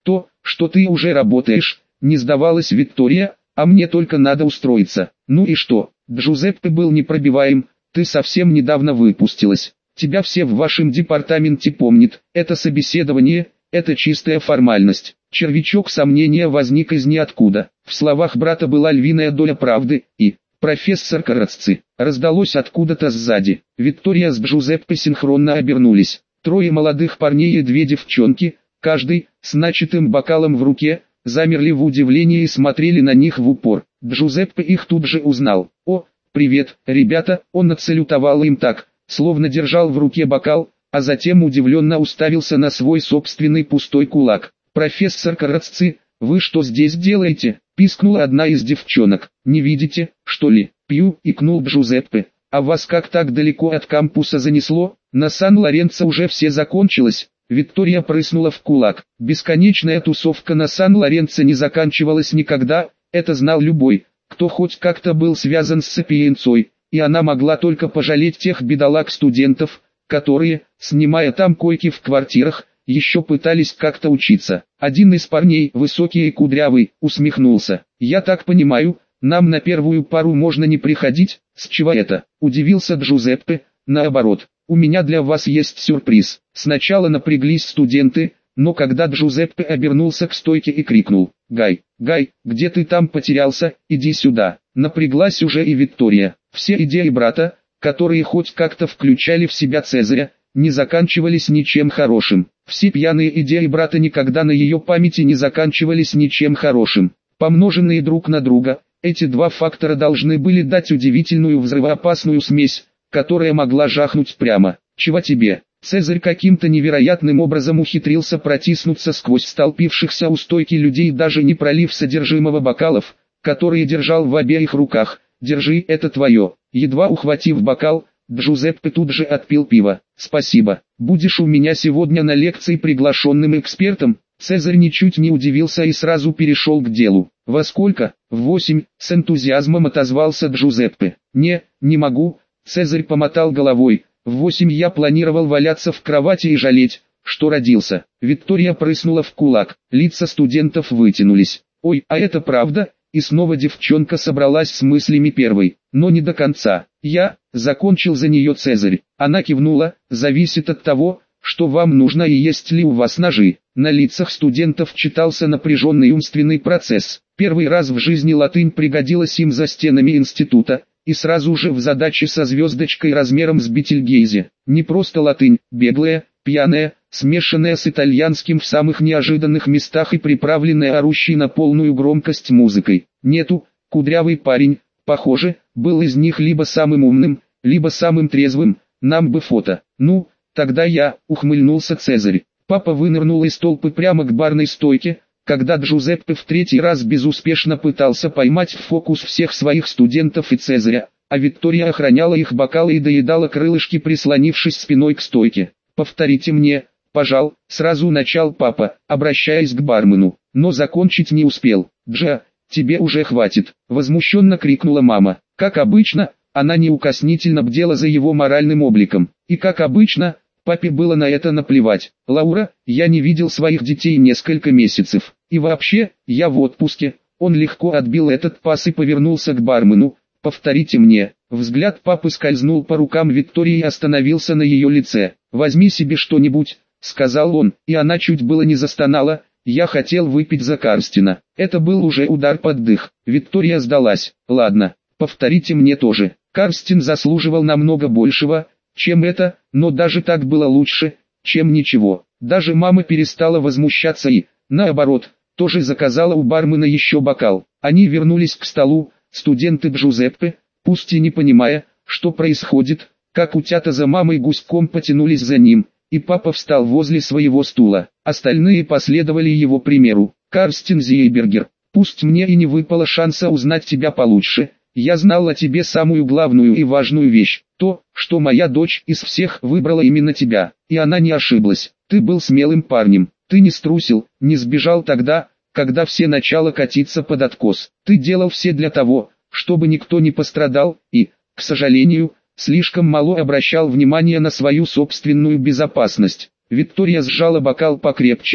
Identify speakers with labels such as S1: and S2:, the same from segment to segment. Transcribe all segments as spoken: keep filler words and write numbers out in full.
S1: То, что ты уже работаешь, не сдавалась Виктория, а мне только надо устроиться. Ну и что? Джузеппе был непробиваем, ты совсем недавно выпустилась. Тебя все в вашем департаменте помнят, это собеседование, это чистая формальность. Червячок сомнения возник из ниоткуда. В словах брата была львиная доля правды, и «профессор Карацци» раздалось откуда-то сзади. Виктория с Джузеппе синхронно обернулись. Трое молодых парней и две девчонки, каждый, с начатым бокалом в руке, замерли в удивлении и смотрели на них в упор. Джузеппе их тут же узнал. «О, привет, ребята!» Он отсалютовал им так, словно держал в руке бокал, а затем удивленно уставился на свой собственный пустой кулак. «Профессор Карацци, вы что здесь делаете?» — пискнула одна из девчонок. «Не видите, что ли?» — пью, икнул Джузеппе. «А вас как так далеко от кампуса занесло? На Сан-Лоренцо уже все закончилось». Виктория прыснула в кулак. Бесконечная тусовка на Сан-Лоренцо не заканчивалась никогда, это знал любой, кто хоть как-то был связан с Сапиенцой, и она могла только пожалеть тех бедолаг-студентов, которые, снимая там койки в квартирах, еще пытались как-то учиться. Один из парней, высокий и кудрявый, усмехнулся. «Я так понимаю, нам на первую пару можно не приходить?» «С чего это?» – удивился Джузеппе. «Наоборот, у меня для вас есть сюрприз». Сначала напряглись студенты, но когда Джузеппе обернулся к стойке и крикнул: «Гай, Гай, где ты там потерялся, иди сюда!» Напряглась уже и Виктория. Все идеи брата, которые хоть как-то включали в себя Цезаря, не заканчивались ничем хорошим. Все пьяные идеи брата никогда на ее памяти не заканчивались ничем хорошим. Помноженные друг на друга, эти два фактора должны были дать удивительную взрывоопасную смесь, которая могла жахнуть прямо. «Чего тебе?» Цезарь каким-то невероятным образом ухитрился протиснуться сквозь столпившихся у стойки людей, даже не пролив содержимого бокалов, которые держал в обеих руках. «Держи, это твое». Едва ухватив бокал, Джузеппе тут же отпил пиво. «Спасибо. Будешь у меня сегодня на лекции приглашенным экспертом?» Цезарь ничуть не удивился и сразу перешел к делу. «Во сколько?» «В восемь», — с энтузиазмом отозвался Джузеппе. «Не, не могу», — Цезарь помотал головой. «В восемь я планировал валяться в кровати и жалеть, что родился». Виктория прыснула в кулак. Лица студентов вытянулись. «Ой, а это правда?» И снова девчонка собралась с мыслями первой, но не до конца. «Я закончил за нее Цезарь». Она кивнула. «Зависит от того, что вам нужно и есть ли у вас ножи». На лицах студентов читался напряженный умственный процесс. Первый раз в жизни латынь пригодилась им за стенами института, и сразу же в задаче со звездочкой размером с Бетельгейзе. Не просто латынь, беглая, пьяная, смешанная с итальянским в самых неожиданных местах и приправленная орущей на полную громкость музыкой. Нету, кудрявый парень, похоже, был из них либо самым умным, либо самым трезвым, нам бы фото. «Ну, тогда я», — ухмыльнулся Цезарь. Папа вынырнул из толпы прямо к барной стойке, когда Джузеппе в третий раз безуспешно пытался поймать в фокус всех своих студентов и Цезаря, а Виктория охраняла их бокалы и доедала крылышки, прислонившись спиной к стойке. «Повторите мне, пожал», — сразу начал папа, обращаясь к бармену, но закончить не успел. «Джа, тебе уже хватит», — возмущенно крикнула мама. Как обычно, она неукоснительно бдела за его моральным обликом, и как обычно, папе было на это наплевать. «Лаура, я не видел своих детей несколько месяцев. И вообще, я в отпуске». Он легко отбил этот пас и повернулся к бармену. «Повторите мне». Взгляд папы скользнул по рукам Виктории и остановился на ее лице. «Возьми себе что-нибудь», — сказал он, и она чуть было не застонала. «Я хотел выпить за Карстина». Это был уже удар под дых. Виктория сдалась. «Ладно, повторите мне тоже». Карстин заслуживал намного большего, чем это, но даже так было лучше, чем ничего. Даже мама перестала возмущаться и, наоборот, тоже заказала у бармена еще бокал. Они вернулись к столу, студенты Джузеппе, пусть и не понимая, что происходит, как утята за мамой гуськом потянулись за ним, и папа встал возле своего стула. Остальные последовали его примеру. «Карстин Зейбергер, пусть мне и не выпало шанса узнать тебя получше, я знал о тебе самую главную и важную вещь, то, что моя дочь из всех выбрала именно тебя, и она не ошиблась. Ты был смелым парнем, ты не струсил, не сбежал тогда, когда все начало катиться под откос. Ты делал все для того, чтобы никто не пострадал, и, к сожалению, слишком мало обращал внимание на свою собственную безопасность». Виктория сжала бокал покрепче,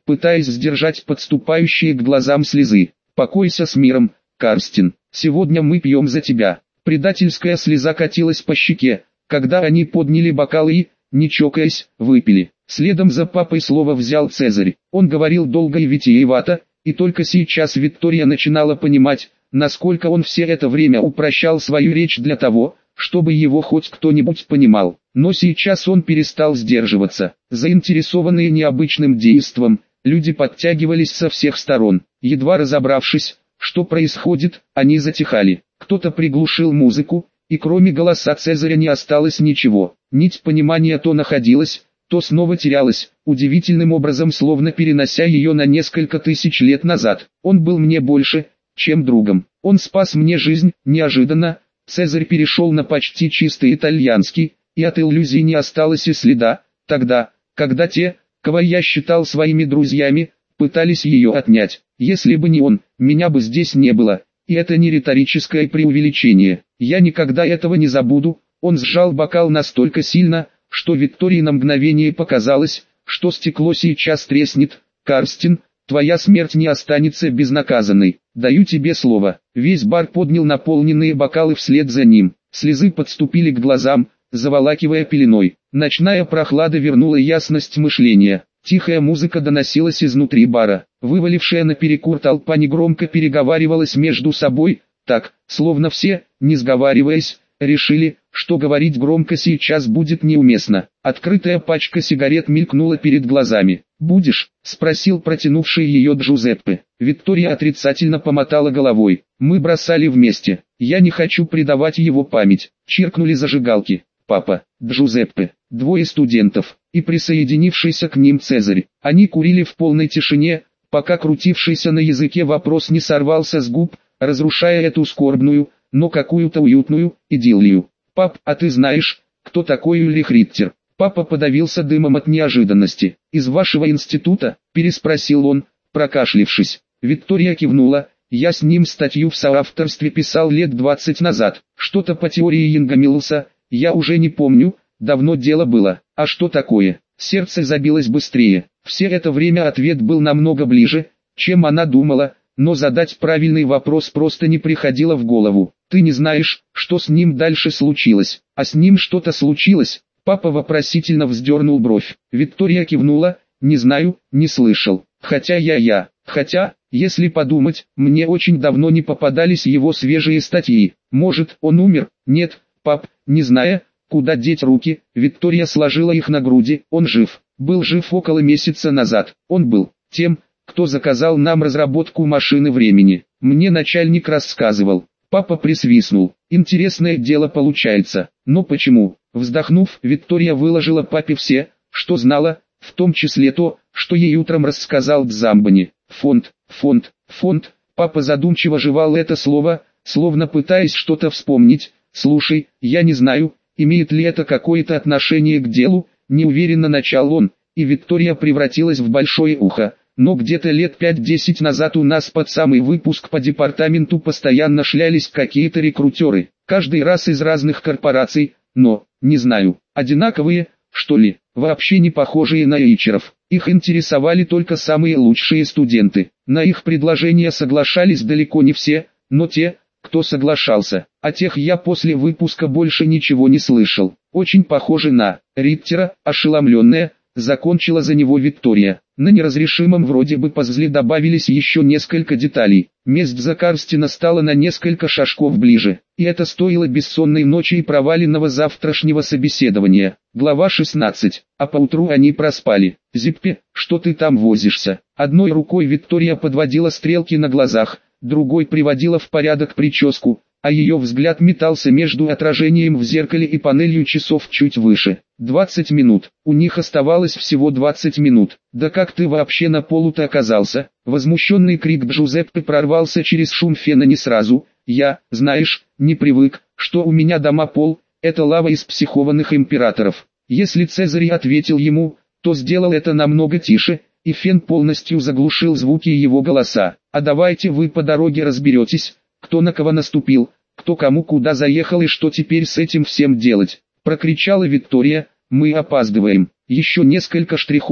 S1: пытаясь сдержать подступающие к глазам слезы. «Покойся с миром, Карстин, сегодня мы пьем за тебя». Предательская слеза катилась по щеке, когда они подняли бокалы и, не чокаясь, выпили. Следом за папой слово взял Цезарь. Он говорил долго и витиевато, и только сейчас Виктория начинала понимать, насколько он все это время упрощал свою речь для того, чтобы его хоть кто-нибудь понимал. Но сейчас он перестал сдерживаться. Заинтересованные необычным действом, люди подтягивались со всех сторон. Едва разобравшись, что происходит, они затихали. Кто-то приглушил музыку, и кроме голоса Цезаря не осталось ничего. Нить понимания то находилась, то снова терялась, удивительным образом словно перенося ее на несколько тысяч лет назад. Он был мне больше, чем другом. Он спас мне жизнь, неожиданно. Цезарь перешел на почти чистый итальянский, и от иллюзий не осталось и следа. Тогда, когда те, кого я считал своими друзьями, пытались ее отнять. Если бы не он, меня бы здесь не было. И это не риторическое преувеличение. Я никогда этого не забуду. Он сжал бокал настолько сильно, что Виктории на мгновение показалось, что стекло сейчас треснет. «Карстин, твоя смерть не останется безнаказанной. Даю тебе слово». Весь бар поднял наполненные бокалы вслед за ним. Слезы подступили к глазам, заволакивая пеленой. Ночная прохлада вернула ясность мышления. Тихая музыка доносилась изнутри бара. Вывалившая наперекур толпа негромко переговаривалась между собой, так, словно все, не сговариваясь, решили, что говорить громко сейчас будет неуместно. Открытая пачка сигарет мелькнула перед глазами. «Будешь?» – спросил протянувший ее Джузеппе. Виктория отрицательно помотала головой. «Мы бросали вместе. Я не хочу предавать его память». Чиркнули зажигалки. Папа, Джузеппе, двое студентов, и присоединившийся к ним Цезарь. Они курили в полной тишине, пока крутившийся на языке вопрос не сорвался с губ, разрушая эту скорбную, но какую-то уютную, идиллию. «Пап, а ты знаешь, кто такой Ульрих Риттер?» Папа подавился дымом от неожиданности. «Из вашего института?» – переспросил он, прокашлившись. Виктория кивнула. «Я с ним статью в соавторстве писал лет двадцать назад. Что-то по теории Янга Миллса, я уже не помню, давно дело было. А что такое?» Сердце забилось быстрее. Все это время ответ был намного ближе, чем она думала, но задать правильный вопрос просто не приходило в голову. «Ты не знаешь, что с ним дальше случилось?» «А с ним что-то случилось?» Папа вопросительно вздернул бровь. Виктория кивнула. «Не знаю, не слышал. Хотя я-я. Хотя, если подумать, мне очень давно не попадались его свежие статьи. Может, он умер?» «Нет, пап, не зная, куда деть руки, Виктория сложила их на груди. Он жив. Был жив около месяца назад. Он был тем, кто заказал нам разработку машины времени. Мне начальник рассказывал». Папа присвистнул. «Интересное дело получается. Но почему?» Вздохнув, Виктория выложила папе все, что знала, в том числе то, что ей утром рассказал Дзамбани. «Фонд, фонд, фонд». Папа задумчиво жевал это слово, словно пытаясь что-то вспомнить. «Слушай, я не знаю, имеет ли это какое-то отношение к делу», неуверенно начал он, и Виктория превратилась в большое ухо. «Но где-то лет пять-десять назад у нас под самый выпуск по департаменту постоянно шлялись какие-то рекрутеры, каждый раз из разных корпораций, но, не знаю, одинаковые, что ли, вообще не похожие на эйчеров. Их интересовали только самые лучшие студенты. На их предложения соглашались далеко не все, но те, кто соглашался. О тех я после выпуска больше ничего не слышал. Очень похоже на Риттера», ошеломленная, закончила за него Виктория. На неразрешимом вроде бы пазле добавились еще несколько деталей. Месть за Карстина стала на несколько шажков ближе, и это стоило бессонной ночи и проваленного завтрашнего собеседования. Глава шестнадцать. А поутру они проспали. «Зиппе, что ты там возишься?» Одной рукой Виктория подводила стрелки на глазах, другой приводила в порядок прическу, а ее взгляд метался между отражением в зеркале и панелью часов чуть выше. двадцать минут. У них оставалось всего двадцать минут. «Да как ты вообще на полу-то оказался?» Возмущенный крик Джузеппе прорвался через шум фена не сразу. «Я, знаешь, не привык, что у меня дома пол, это лава из психованных императоров». Если Цезарь ответил ему, то сделал это намного тише, и фен полностью заглушил звуки его голоса. «А давайте вы по дороге разберетесь, кто на кого наступил, кто кому куда заехал и что теперь с этим всем делать», — прокричала Виктория. «Мы опаздываем». Еще несколько штрихов,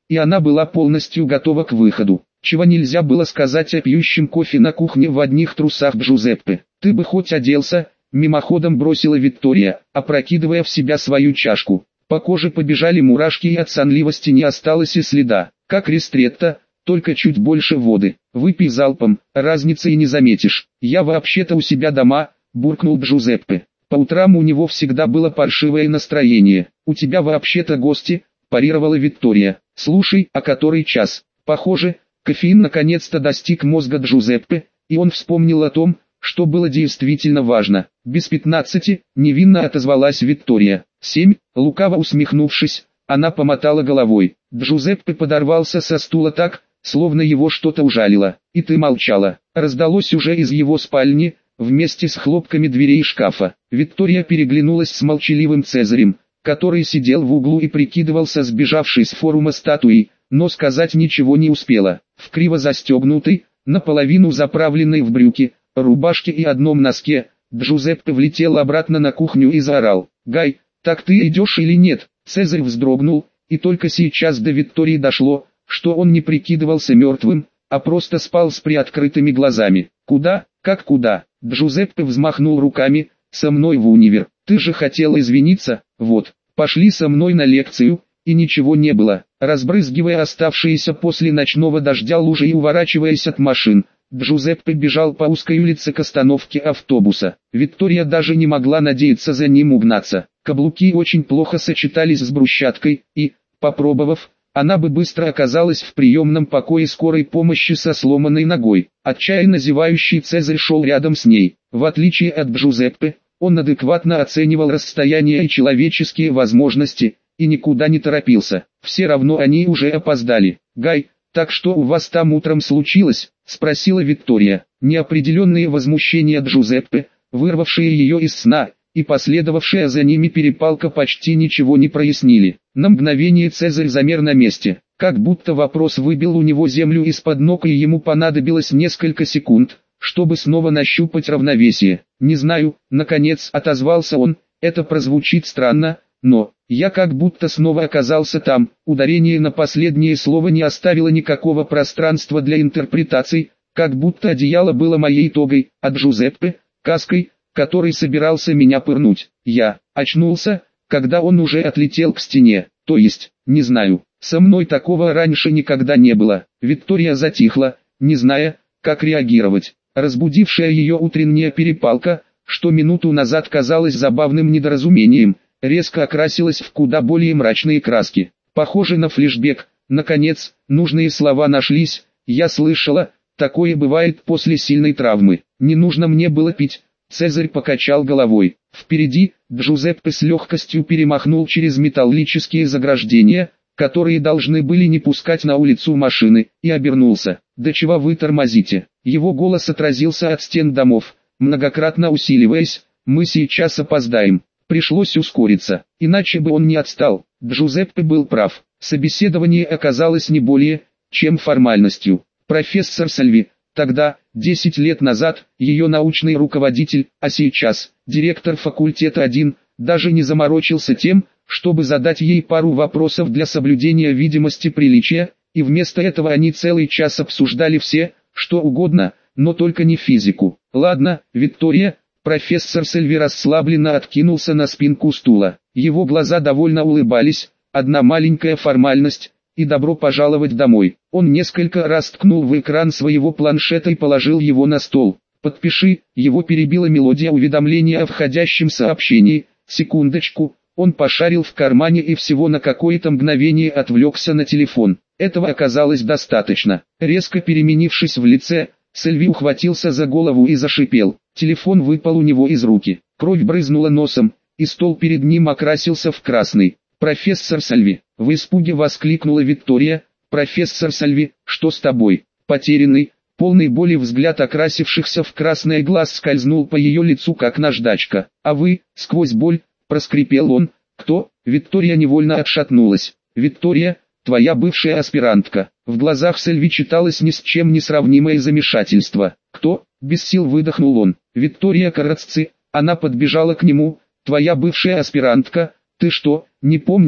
S1: и она была полностью готова к выходу. Чего нельзя было сказать о пьющем кофе на кухне в одних трусах Джузеппе. «Ты бы хоть оделся», — мимоходом бросила Виктория, опрокидывая в себя свою чашку. По коже побежали мурашки, и от сонливости не осталось и следа. Как ристретто, только чуть больше воды. «Выпей залпом, разницы и не заметишь. Я вообще-то у себя дома», — буркнул Джузеппе. «По утрам у него всегда было паршивое настроение. У тебя вообще-то гости», — парировала Виктория. «Слушай, а который час?» Похоже, кофеин наконец-то достиг мозга Джузеппе, и он вспомнил о том, что было действительно важно. «Без пятнадцати», — невинно отозвалась Виктория. «Семь», — лукаво усмехнувшись, она помотала головой. Джузеппе подорвался со стула так, словно его что-то ужалило. «И ты молчала», — раздалось уже из его спальни, вместе с хлопками дверей шкафа. Виктория переглянулась с молчаливым Цезарем, который сидел в углу и прикидывался сбежавшей с форума статуей, но сказать ничего не успела. В криво застегнутой, наполовину заправленной в брюки, рубашке и одном носке, Джузеппе влетел обратно на кухню и заорал: «Гай, так ты идешь или нет?» Цезарь вздрогнул, и только сейчас до Виктории дошло, что он не прикидывался мертвым, а просто спал с приоткрытыми глазами. «Куда? Как куда?» Джузеппе взмахнул руками. «Со мной в универ. Ты же хотел извиниться, вот, пошли со мной на лекцию». И ничего не было. Разбрызгивая оставшиеся после ночного дождя лужи и уворачиваясь от машин, Джузеппе бежал по узкой улице к остановке автобуса. Виктория даже не могла надеяться за ним угнаться. Каблуки очень плохо сочетались с брусчаткой, и, попробовав, она бы быстро оказалась в приемном покое скорой помощи со сломанной ногой. Отчаянно зевающий Цезарь шел рядом с ней. В отличие от Джузеппе, он адекватно оценивал расстояние и человеческие возможности, и никуда не торопился. Все равно они уже опоздали. «Гай, так что у вас там утром случилось?» — спросила Виктория. Неопределенные возмущения Джузеппе, вырвавшие ее из сна, и последовавшая за ними перепалка почти ничего не прояснили. На мгновение Цезарь замер на месте, как будто вопрос выбил у него землю из-под ног, и ему понадобилось несколько секунд, чтобы снова нащупать равновесие. «Не знаю», — наконец отозвался он, — «это прозвучит странно, но я как будто снова оказался там». Ударение на последнее слово не оставило никакого пространства для интерпретаций, как будто одеяло было моей тогой, а Джузеппе — каской, который собирался меня пырнуть. Я очнулся, когда он уже отлетел к стене. То есть, не знаю, со мной такого раньше никогда не было. Виктория затихла, не зная, как реагировать. Разбудившая ее утренняя перепалка, что минуту назад казалась забавным недоразумением, резко окрасилась в куда более мрачные краски. Похоже на флешбек. Наконец, нужные слова нашлись. «Я слышала, такое бывает после сильной травмы. Не нужно мне было пить». Цезарь покачал головой. Впереди, Джузеппе с легкостью перемахнул через металлические заграждения, которые должны были не пускать на улицу машины, и обернулся. «Да чего вы тормозите?» Его голос отразился от стен домов, многократно усиливаясь. «Мы сейчас опоздаем». Пришлось ускориться, иначе бы он не отстал. Джузеппе был прав. Собеседование оказалось не более, чем формальностью. Профессор Сальви, тогда, десять лет назад, ее научный руководитель, а сейчас, директор факультета один, даже не заморочился тем, чтобы задать ей пару вопросов для соблюдения видимости приличия, и вместо этого они целый час обсуждали все, что угодно, но только не физику. «Ладно, Виктория». Профессор Сальви расслабленно откинулся на спинку стула. Его глаза довольно улыбались. Одна маленькая формальность, и добро пожаловать домой. Он несколько раз ткнул в экран своего планшета и положил его на стол. «Подпиши», его перебила мелодия уведомления о входящем сообщении. Секундочку, он пошарил в кармане и всего на какое-то мгновение отвлекся на телефон. Этого оказалось достаточно. Резко переменившись в лице, Сальви ухватился за голову и зашипел. Телефон выпал у него из руки. Кровь брызнула носом, и стол перед ним окрасился в красный. «Профессор Сальви!» — в испуге воскликнула Виктория. «Профессор Сальви, что с тобой?» Потерянный, полный боли взгляд окрасившихся в красное глаз скользнул по ее лицу как наждачка. «А вы?» — сквозь боль, проскрипел он. «Кто?» — Виктория невольно отшатнулась. «Виктория, твоя бывшая аспирантка». В глазах Сальви читалось ни с чем не сравнимое замешательство. «Кто?» — без сил выдохнул он. «Виктория Карацци». Она подбежала к нему. «Твоя бывшая аспирантка. Ты что, не помнишь?»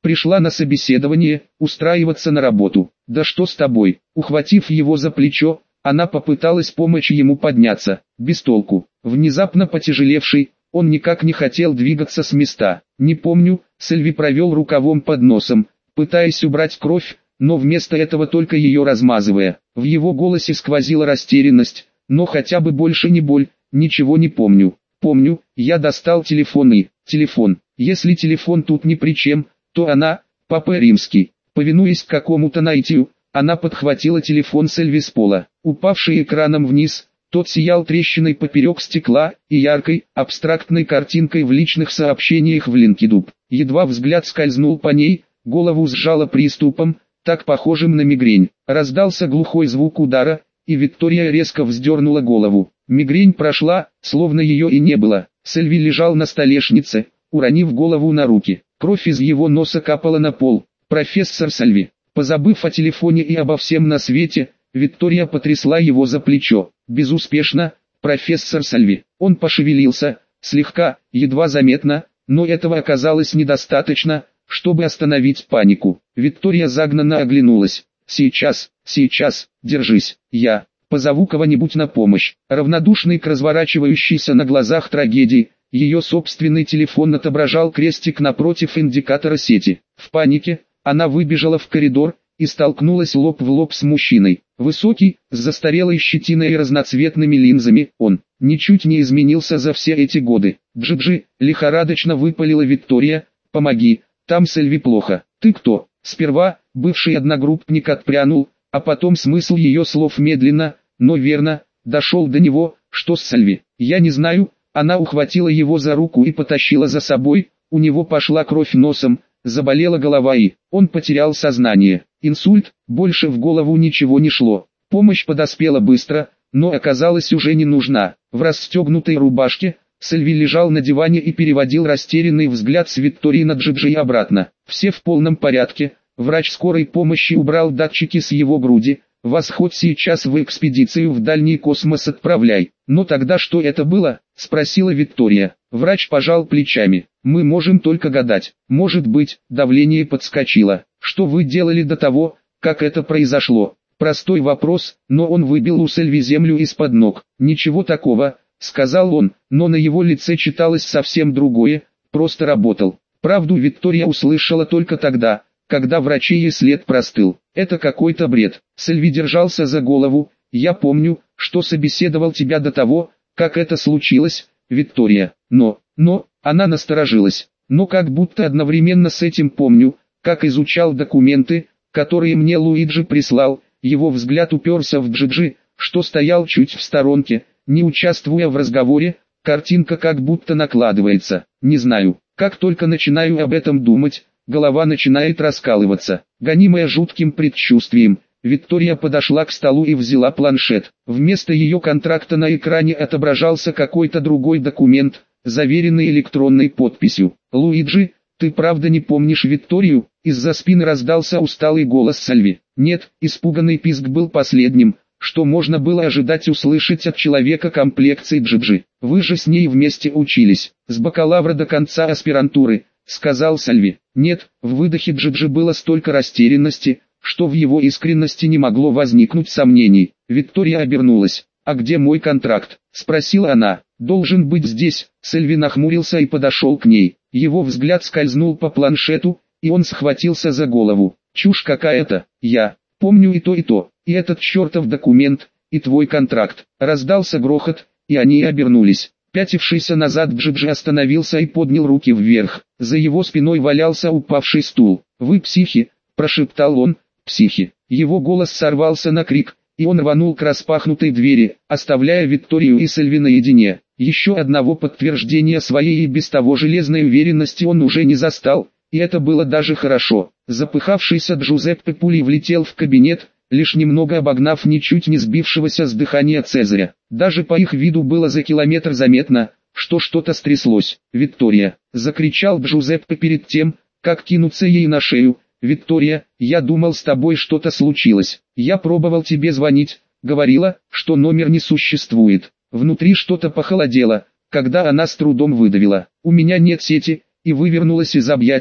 S1: Пришла на собеседование, устраиваться на работу. Да что с тобой? Ухватив его за плечо, она попыталась помочь ему подняться. Без толку. Внезапно потяжелевший, он никак не хотел двигаться с места. Не помню, Сильви провел рукавом под носом, пытаясь убрать кровь, но вместо этого только ее размазывая. В его голосе сквозила растерянность, но хотя бы больше не боль. Ничего не помню. Помню, я достал телефон и... Телефон. Если телефон тут ни при чем, то она, Папа Римский. Повинуясь какому-то наитию, она подхватила телефон Сильви с пола. Упавший экраном вниз, тот сиял трещиной поперек стекла и яркой, абстрактной картинкой в личных сообщениях в LinkedIn. Едва взгляд скользнул по ней, голову сжало приступом, так похожим на мигрень. Раздался глухой звук удара, и Виктория резко вздернула голову. Мигрень прошла, словно ее и не было. Сильви лежал на столешнице, уронив голову на руки. Кровь из его носа капала на пол. «Профессор Сильви». Позабыв о телефоне и обо всем на свете, Виктория потрясла его за плечо. Безуспешно, профессор Сильви. Он пошевелился, слегка, едва заметно, но этого оказалось недостаточно, чтобы остановить панику. Виктория загнанно оглянулась. «Сейчас, сейчас, держись, я позову кого-нибудь на помощь». Равнодушный к разворачивающейся на глазах трагедии, ее собственный телефон отображал крестик напротив индикатора сети. В панике, она выбежала в коридор и столкнулась лоб в лоб с мужчиной. Высокий, с застарелой щетиной и разноцветными линзами, он ничуть не изменился за все эти годы. «Джи-джи», лихорадочно выпалила Виктория, «помоги, там Сильви плохо». «Ты кто?» Сперва, бывший одногруппник отпрянул, а потом смысл ее слов медленно, но верно, дошел до него. «Что с Сильви?» «Я не знаю». Она ухватила его за руку и потащила за собой, у него пошла кровь носом, заболела голова и он потерял сознание. Инсульт, больше в голову ничего не шло. Помощь подоспела быстро, но оказалась уже не нужна. В расстегнутой рубашке, Сильви лежал на диване и переводил растерянный взгляд с Виктории на Джиджи и обратно. Все в полном порядке, врач скорой помощи убрал датчики с его груди. «Вас хоть сейчас в экспедицию в дальний космос отправляй». «Но тогда что это было?» – спросила Виктория. Врач пожал плечами. «Мы можем только гадать. Может быть, давление подскочило. Что вы делали до того, как это произошло?» Простой вопрос, но он выбил у Сильви землю из-под ног. «Ничего такого», – сказал он, но на его лице читалось совсем другое, просто работал. Правду Виктория услышала только тогда, когда врачей и след простыл. «Это какой-то бред». Сильви держался за голову. «Я помню, что собеседовал тебя до того, как это случилось, Виктория. Но, но, она насторожилась. Но как будто одновременно с этим помню, как изучал документы, которые мне Луиджи прислал». Его взгляд уперся в Джиджи, что стоял чуть в сторонке, не участвуя в разговоре. Картинка как будто накладывается. Не знаю, как только начинаю об этом думать, голова начинает раскалываться. Гонимая жутким предчувствием, Виктория подошла к столу и взяла планшет. Вместо ее контракта на экране отображался какой-то другой документ, заверенный электронной подписью. «Луиджи, ты правда не помнишь Викторию?» Из-за спины раздался усталый голос Сильви. «Нет», испуганный писк был последним, что можно было ожидать услышать от человека комплекции Джиджи. «Вы же с ней вместе учились, с бакалавра до конца аспирантуры», сказал Сильви. Нет, в выдохе Джиджи было столько растерянности, что в его искренности не могло возникнуть сомнений. Виктория обернулась. «А где мой контракт?» – спросила она. «Должен быть здесь». Сильви нахмурился и подошел к ней. Его взгляд скользнул по планшету, и он схватился за голову. «Чушь какая-то. Я помню и то и то, и этот чертов документ, и твой контракт». Раздался грохот, и они обернулись. Пятившийся назад Джиджи остановился и поднял руки вверх. За его спиной валялся упавший стул. «Вы психи», – прошептал он, – «психи». Его голос сорвался на крик, и он рванул к распахнутой двери, оставляя Викторию и Сильви наедине. Еще одного подтверждения своей и без того железной уверенности он уже не застал, и это было даже хорошо. Запыхавшийся Джузеппе пулей влетел в кабинет, лишь немного обогнав ничуть не сбившегося с дыхания Цезаря. Даже по их виду было за километр заметно, что что-то стряслось. «Виктория!» – закричал Джузеппе перед тем, как кинуться ей на шею. «Виктория, я думал, с тобой что-то случилось. Я пробовал тебе звонить, говорила, что номер не существует». Внутри что-то похолодело, когда она с трудом выдавила: «У меня нет сети», и вывернулась из объятий,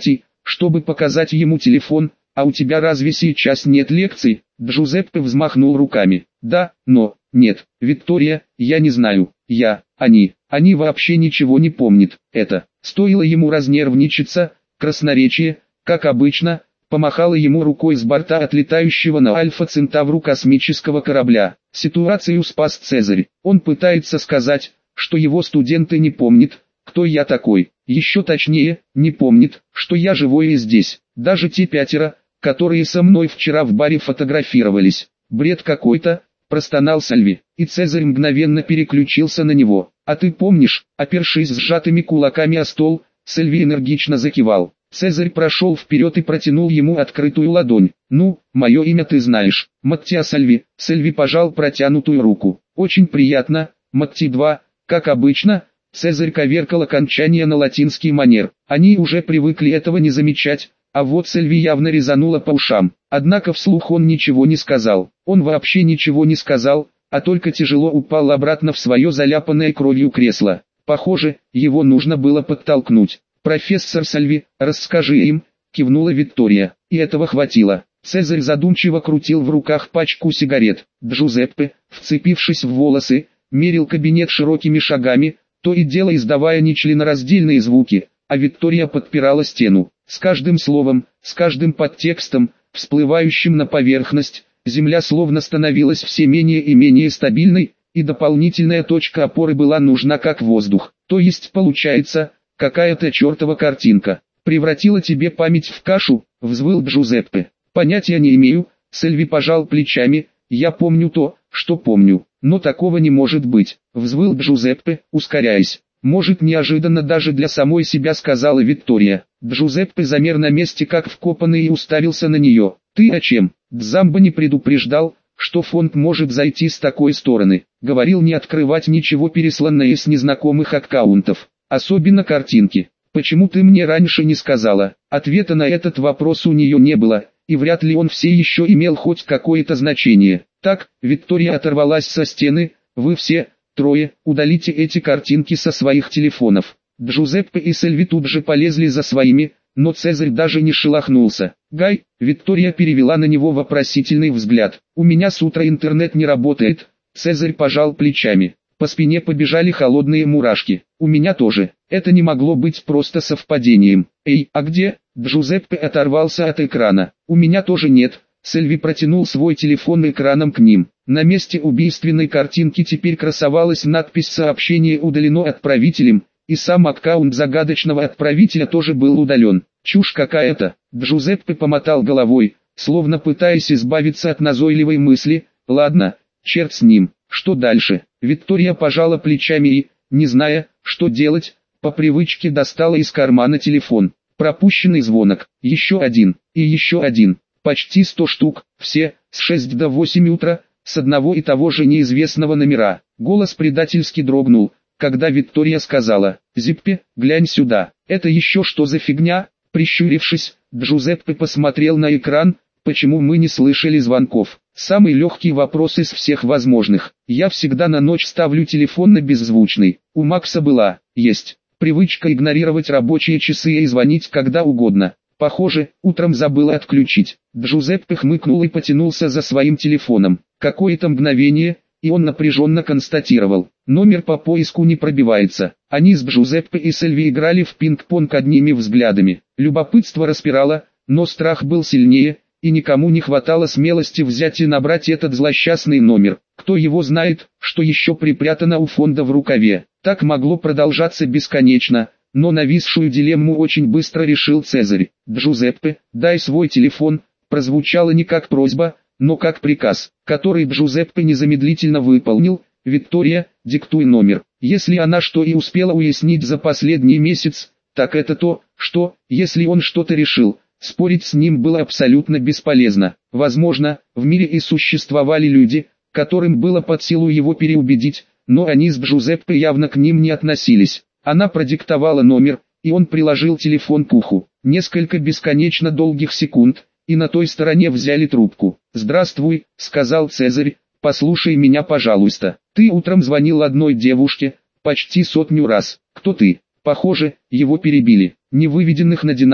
S1: чтобы показать ему телефон, а у тебя разве сейчас нет лекций? Джузеппе взмахнул руками. Да, но, нет, Виктория, я не знаю, я, они, они вообще ничего не помнят, это, стоило ему разнервничаться, красноречие, как обычно, помахала ему рукой с борта отлетающего на Альфа Центавру космического корабля. Ситуацию спас Цезарь, он пытается сказать, что его студенты не помнят, кто я такой, еще точнее, не помнят, что я живой и здесь, даже те пятеро, которые со мной вчера в баре фотографировались. Бред какой-то, простонал Сальви, и Цезарь мгновенно переключился на него. А ты помнишь, опершись сжатыми кулаками о стол, Сальви энергично закивал. Цезарь прошел вперед и протянул ему открытую ладонь. «Ну, мое имя ты знаешь, Маттиа Сальви». Сальви пожал протянутую руку. «Очень приятно, Матти два, как обычно». Цезарь коверкал окончание на латинский манер. Они уже привыкли этого не замечать, а вот Сальви явно резануло по ушам. Однако вслух он ничего не сказал. Он вообще ничего не сказал, а только тяжело упал обратно в свое заляпанное кровью кресло. Похоже, его нужно было подтолкнуть. «Профессор Сальви, расскажи им», — кивнула Виктория, и этого хватило. Цезарь задумчиво крутил в руках пачку сигарет. Джузеппе, вцепившись в волосы, мерил кабинет широкими шагами, то и дело издавая нечленораздельные звуки, а Виктория подпирала стену. С каждым словом, с каждым подтекстом, всплывающим на поверхность, земля словно становилась все менее и менее стабильной, и дополнительная точка опоры была нужна как воздух. То есть получается, какая-то чертова картинка превратила тебе память в кашу, взвыл Джузеппе. Понятия не имею, Сальви пожал плечами, я помню то, что помню, но такого не может быть, взвыл Джузеппе, ускоряясь. Может, неожиданно даже для самой себя, сказала Виктория. Джузеппе замер на месте как вкопанный и уставился на нее. Ты о чем? Дзамбо не предупреждал, что фонд может зайти с такой стороны. Говорил не открывать ничего пересланное с незнакомых аккаунтов. Особенно картинки. Почему ты мне раньше не сказала? Ответа на этот вопрос у нее не было, и вряд ли он все еще имел хоть какое-то значение. Так, Виктория оторвалась со стены, вы все, трое, удалите эти картинки со своих телефонов. Джузеппе и Сальви тут же полезли за своими, но Цезарь даже не шелохнулся. Гай, Виктория перевела на него вопросительный взгляд. У меня с утра интернет не работает. Цезарь пожал плечами. По спине побежали холодные мурашки. У меня тоже. Это не могло быть просто совпадением. Эй, а где? Джузеппе оторвался от экрана. У меня тоже нет. Сальви протянул свой телефон экраном к ним. На месте убийственной картинки теперь красовалась надпись «Сообщение удалено отправителем», и сам аккаунт загадочного отправителя тоже был удален. Чушь какая-то. Джузеппе помотал головой, словно пытаясь избавиться от назойливой мысли. Ладно, черт с ним. Что дальше? Виктория пожала плечами и, не зная, что делать, по привычке достала из кармана телефон. Пропущенный звонок, еще один, и еще один. Почти сто штук, все, с шести до восьми утра, с одного и того же неизвестного номера. Голос предательски дрогнул, когда Виктория сказала: «Зиппе, глянь сюда». «Это еще что за фигня?» Прищурившись, Джузеппе посмотрел на экран. «Почему мы не слышали звонков?» Самый легкий вопрос из всех возможных. Я всегда на ночь ставлю телефон на беззвучный. У Макса была, есть, привычка игнорировать рабочие часы и звонить когда угодно. Похоже, утром забыла отключить. Джузеппе хмыкнул и потянулся за своим телефоном. Какое-то мгновение, и он напряженно констатировал: номер по поиску не пробивается. Они с Джузеппе и Сальви играли в пинг-понг одними взглядами. Любопытство распирало, но страх был сильнее, и никому не хватало смелости взять и набрать этот злосчастный номер. Кто его знает, что еще припрятано у фонда в рукаве. Так могло продолжаться бесконечно, но нависшую дилемму очень быстро решил Цезарь. «Джузеппе, дай свой телефон», прозвучало не как просьба, но как приказ, который Джузеппе незамедлительно выполнил. «Виктория, диктуй номер». Если она что и успела уяснить за последний месяц, так это то, что, если он что-то решил, спорить с ним было абсолютно бесполезно. Возможно, в мире и существовали люди, которым было под силу его переубедить, но они с Джузеппе явно к ним не относились. Она продиктовала номер, и он приложил телефон к уху. Несколько бесконечно долгих секунд, и на той стороне взяли трубку. «Здравствуй», — сказал Цезарь, — «послушай меня, пожалуйста. Ты утром звонил одной девушке, почти сотню раз. Кто ты?» Похоже, его перебили. Не выведенных на динамик,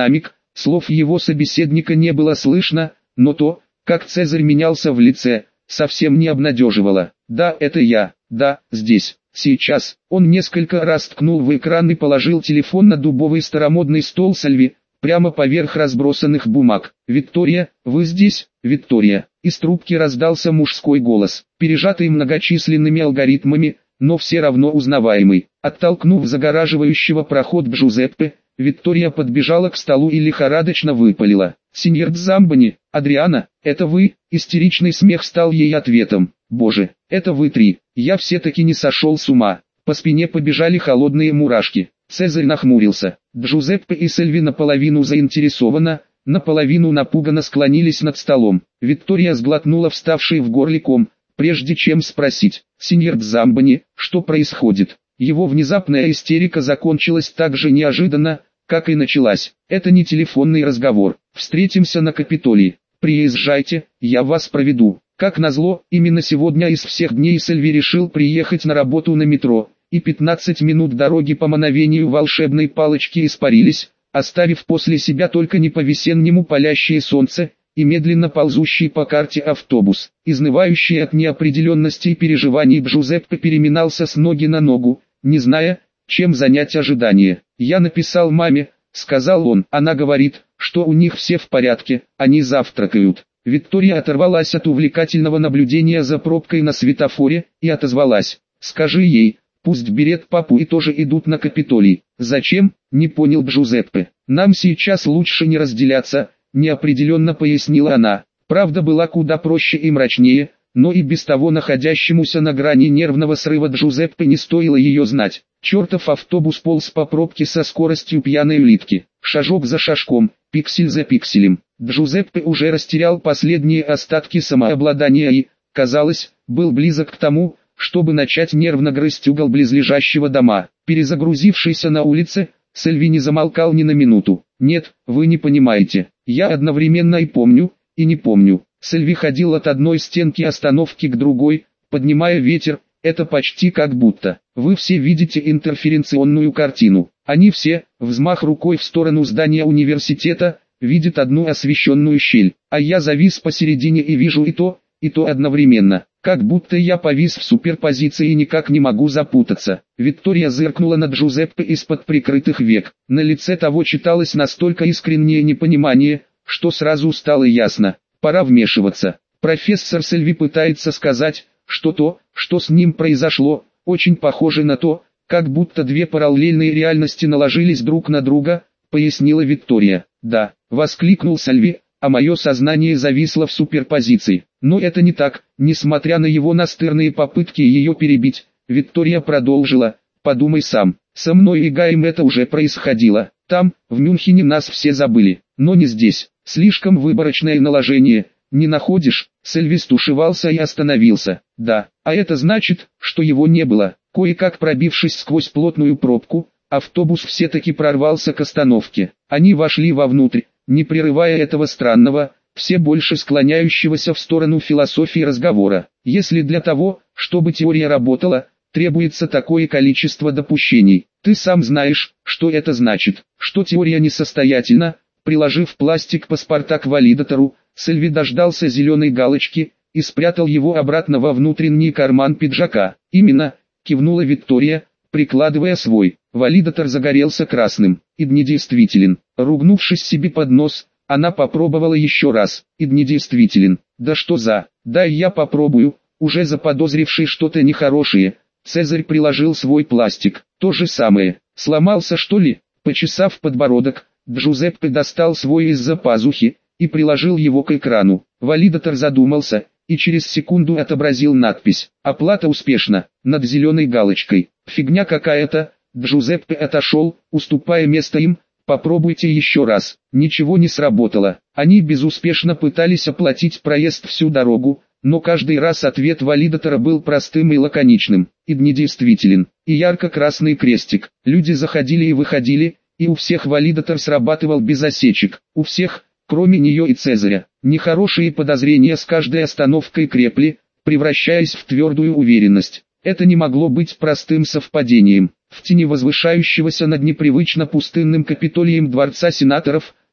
S1: Слов его собеседника не было слышно, но то, как Цезарь менялся в лице, совсем не обнадеживало. «Да, это я, да, здесь, сейчас». Он несколько раз ткнул в экран и положил телефон на дубовый старомодный стол Сальви, прямо поверх разбросанных бумаг. «Виктория, вы здесь, Виктория?» Из трубки раздался мужской голос, пережатый многочисленными алгоритмами, но все равно узнаваемый. Оттолкнув загораживающего проход Джузеппе, Виктория подбежала к столу и лихорадочно выпалила: «Синьор Дзамбани, Адриана, это вы?» Истеричный смех стал ей ответом. «Боже, это вы три, я все-таки не сошел с ума». По спине побежали холодные мурашки. Цезарь нахмурился. Джузеппе и Сальви наполовину заинтересованно, наполовину напуганно склонились над столом. Виктория сглотнула вставший в горле ком, прежде чем спросить: «Синьор Дзамбани, что происходит?» Его внезапная истерика закончилась так же неожиданно, как и началась. «Это не телефонный разговор. Встретимся на Капитолии. Приезжайте, я вас проведу». Как назло, именно сегодня из всех дней Сальви решил приехать на работу на метро, и пятнадцать минут дороги по мановению волшебной палочки испарились, оставив после себя только не по-весеннему палящее солнце и медленно ползущий по карте автобус. Изнывающий от неопределенности и переживаний Джузеппе переминался с ноги на ногу, не зная, чем занять ожидание. «Я написал маме», — сказал он. «Она говорит, что у них все в порядке, они завтракают». Виктория оторвалась от увлекательного наблюдения за пробкой на светофоре и отозвалась: «Скажи ей, пусть берет папу и тоже идут на Капитолий». «Зачем?» — не понял Джузеппе. «Нам сейчас лучше не разделяться», — неопределенно пояснила она. Правда была куда проще и мрачнее, но и без того находящемуся на грани нервного срыва Джузеппе не стоило ее знать. Чертов автобус полз по пробке со скоростью пьяной улитки, шажок за шажком, пиксель за пикселем. Джузеппе уже растерял последние остатки самообладания и, казалось, был близок к тому, чтобы начать нервно грызть угол близлежащего дома. Перезагрузившийся на улице, Сальви не замолкал ни на минуту. «Нет, вы не понимаете. Я одновременно и помню, и не помню». Сальви ходил от одной стенки остановки к другой, поднимая ветер. «Это почти как будто вы все видите интерференционную картину. Они все, взмах рукой в сторону здания университета, видят одну освещенную щель, а я завис посередине и вижу и то, и то одновременно. Как будто я повис в суперпозиции и никак не могу запутаться». Виктория зыркнула на Джузеппе из-под прикрытых век. На лице того читалось настолько искреннее непонимание, что сразу стало ясно: пора вмешиваться. Профессор Сальви пытается сказать, что то, что с ним произошло, очень похоже на то, как будто две параллельные реальности наложились друг на друга, пояснила Виктория. «Да», — воскликнул Сальви, — «а мое сознание зависло в суперпозиции». Но это не так. Несмотря на его настырные попытки ее перебить, Виктория продолжила: «Подумай сам, со мной и Гаем это уже происходило. Там, в Мюнхене, нас все забыли, но не здесь. Слишком выборочное наложение, не находишь?» Сальви стушевался и остановился. «Да, а это значит, что его не было». Кое-как пробившись сквозь плотную пробку, автобус все-таки прорвался к остановке. Они вошли вовнутрь, не прерывая этого странного, все больше склоняющегося в сторону философии разговора. Если для того, чтобы теория работала, требуется такое количество допущений, ты сам знаешь, что это значит, что теория несостоятельна. Приложив пластик паспорта к валидатору, Сальви дождался зеленой галочки и спрятал его обратно во внутренний карман пиджака. «Именно», — кивнула Виктория, прикладывая свой. Валидатор загорелся красным. «Ид недействителен». Ругнувшись себе под нос, она попробовала еще раз. «Ид недействителен». «Да что за...» «Дай я попробую», уже заподозривший что-то нехорошее. Цезарь приложил свой пластик. «То же самое. Сломался, что ли?» Почесав подбородок, Джузеппе достал свой из-за пазухи и приложил его к экрану. Валидатор задумался и через секунду отобразил надпись: «Оплата успешна», над зеленой галочкой. «Фигня какая-то». Джузеппе отошел, уступая место им. «Попробуйте еще раз». Ничего не сработало. Они безуспешно пытались оплатить проезд всю дорогу, но каждый раз ответ валидатора был простым и лаконичным: «Ид недействителен». И ярко-красный крестик. Люди заходили и выходили, и у всех валидатор срабатывал без осечек. У всех, кроме нее и Цезаря. Нехорошие подозрения с каждой остановкой крепли, превращаясь в твердую уверенность. Это не могло быть простым совпадением. В тени возвышающегося над непривычно пустынным Капитолием Дворца Сенаторов,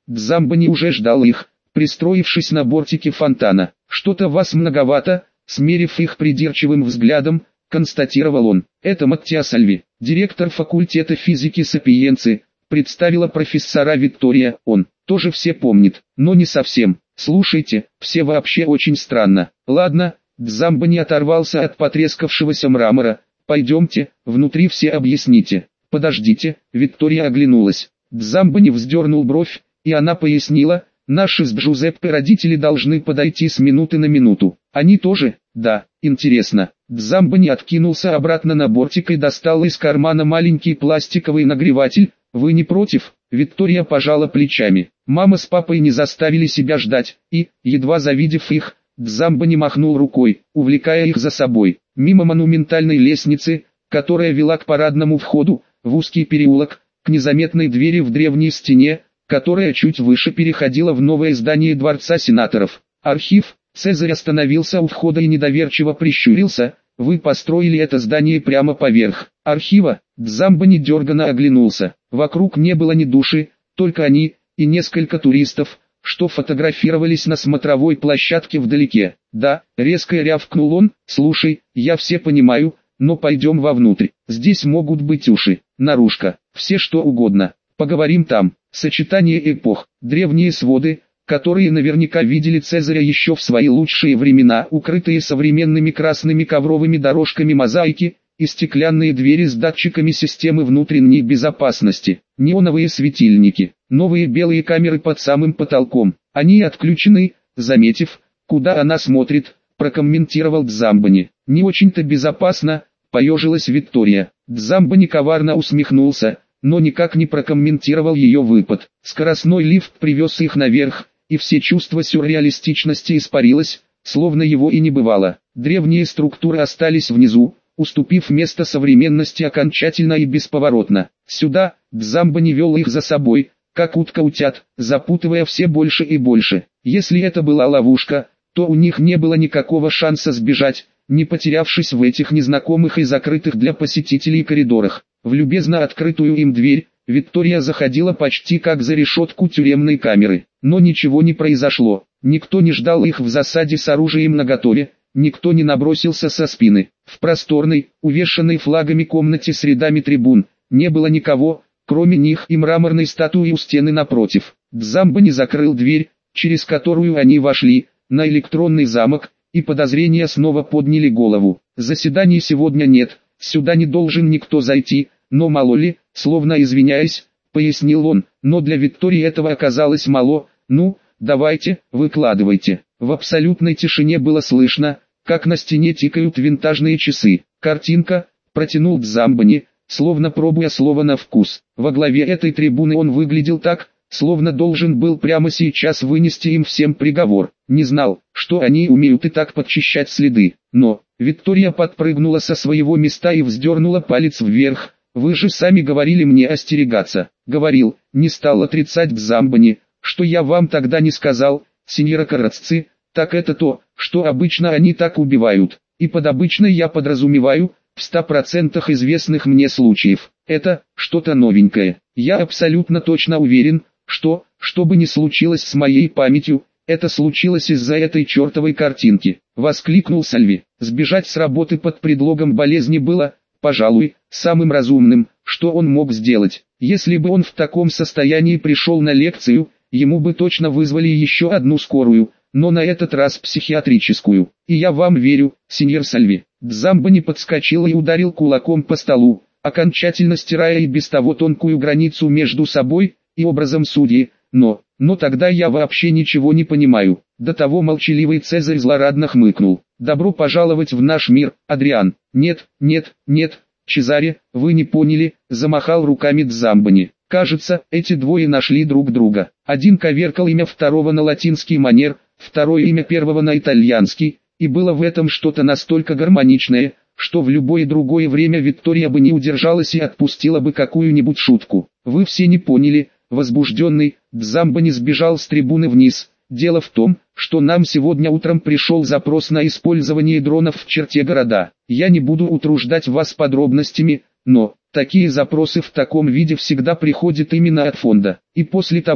S1: Дзамбани уже ждал их, пристроившись на бортике фонтана. «Что-то вас многовато», смерив их придирчивым взглядом, констатировал он. «Это Маттиа Сальви, директор факультета физики Сапиенцы», представила профессора Виктория. «Он тоже все помнит, но не совсем. Слушайте, все вообще очень странно. Ладно». Дзамбани оторвался от потрескавшегося мрамора. «Пойдемте, внутри все объясните». «Подождите», Виктория оглянулась. Дзамбани вздернул бровь, и она пояснила: «Наши с Джузеппе родители должны подойти с минуты на минуту». «Они тоже?» «Да, интересно». Дзамбани откинулся обратно на бортик и достал из кармана маленький пластиковый нагреватель. «Вы не против?» Виктория пожала плечами. Мама с папой не заставили себя ждать, и, едва завидев их, Дзамбани махнул рукой, увлекая их за собой, мимо монументальной лестницы, которая вела к парадному входу, в узкий переулок, к незаметной двери в древней стене, которая чуть выше переходила в новое здание Дворца сенаторов. «Архив». Цезарь остановился у входа и недоверчиво прищурился. «Вы построили это здание прямо поверх архива?» Дзамбани дерганно оглянулся. Вокруг не было ни души, только они и несколько туристов, что фотографировались на смотровой площадке вдалеке. «Да», резко рявкнул он, «слушай, я все понимаю, но пойдем вовнутрь. Здесь могут быть уши, наружка, все что угодно. Поговорим там». Сочетание эпох, древние своды, которые наверняка видели Цезаря еще в свои лучшие времена, укрытые современными красными ковровыми дорожками мозаики, и стеклянные двери с датчиками системы внутренней безопасности, неоновые светильники, новые белые камеры под самым потолком. «Они отключены», заметив, куда она смотрит, прокомментировал Дзамбани. «Не очень-то безопасно», поежилась Виктория. Дзамбани коварно усмехнулся, но никак не прокомментировал ее выпад. Скоростной лифт привез их наверх, и все чувства сюрреалистичности испарилось, словно его и не бывало. Древние структуры остались внизу, уступив место современности окончательно и бесповоротно. Сюда, Дзамбани вел их за собой, как утка утят, запутывая все больше и больше. Если это была ловушка, то у них не было никакого шанса сбежать, не потерявшись в этих незнакомых и закрытых для посетителей коридорах. В любезно открытую им дверь, Виктория заходила почти как за решетку тюремной камеры. Но ничего не произошло, никто не ждал их в засаде с оружием наготове, никто не набросился со спины. В просторной, увешанной флагами комнате с рядами трибун, не было никого, кроме них и мраморной статуи у стены напротив. Дзамбани закрыл дверь, через которую они вошли, на электронный замок, и подозрения снова подняли голову. «Заседаний сегодня нет, сюда не должен никто зайти, но мало ли», словно извиняясь, пояснил он, но для Виктории этого оказалось мало. «Ну, давайте, выкладывайте». В абсолютной тишине было слышно, как на стене тикают винтажные часы. «Картинка», протянул Дзамбани, словно пробуя слово на вкус. Во главе этой трибуны он выглядел так, словно должен был прямо сейчас вынести им всем приговор. Не знал, что они умеют и так подчищать следы. Но Виктория подпрыгнула со своего места и вздернула палец вверх. «Вы же сами говорили мне остерегаться». «Говорил», не стал отрицать Дзамбани, «что я вам тогда не сказал, сеньора Карацци, так это то, что обычно они так убивают. И под обычной я подразумеваю, в ста процентах известных мне случаев. Это что-то новенькое. Я абсолютно точно уверен, что, что бы ни случилось с моей памятью, это случилось из-за этой чертовой картинки», — воскликнул Сальви. Сбежать с работы под предлогом болезни было, пожалуй, самым разумным, что он мог сделать. Если бы он в таком состоянии пришел на лекцию, ему бы точно вызвали еще одну скорую, но на этот раз психиатрическую. «И я вам верю, сеньор Сальви». Дзамбани подскочил и ударил кулаком по столу, окончательно стирая и без того тонкую границу между собой и образом судьи. «Но, но тогда я вообще ничего не понимаю». До того молчаливый Цезарь злорадно хмыкнул. «Добро пожаловать в наш мир, Адриан». «Нет, нет, нет, Чезаре, вы не поняли», замахал руками Дзамбани. Кажется, эти двое нашли друг друга. Один коверкал имя второго на латинский манер, второе имя первого на итальянский, и было в этом что-то настолько гармоничное, что в любое другое время Виктория бы не удержалась и отпустила бы какую-нибудь шутку. «Вы все не поняли», возбужденный, Дзамбани сбежал с трибуны вниз. «Дело в том, что нам сегодня утром пришел запрос на использование дронов в черте города. Я не буду утруждать вас подробностями, но такие запросы в таком виде всегда приходят именно от фонда. И после того,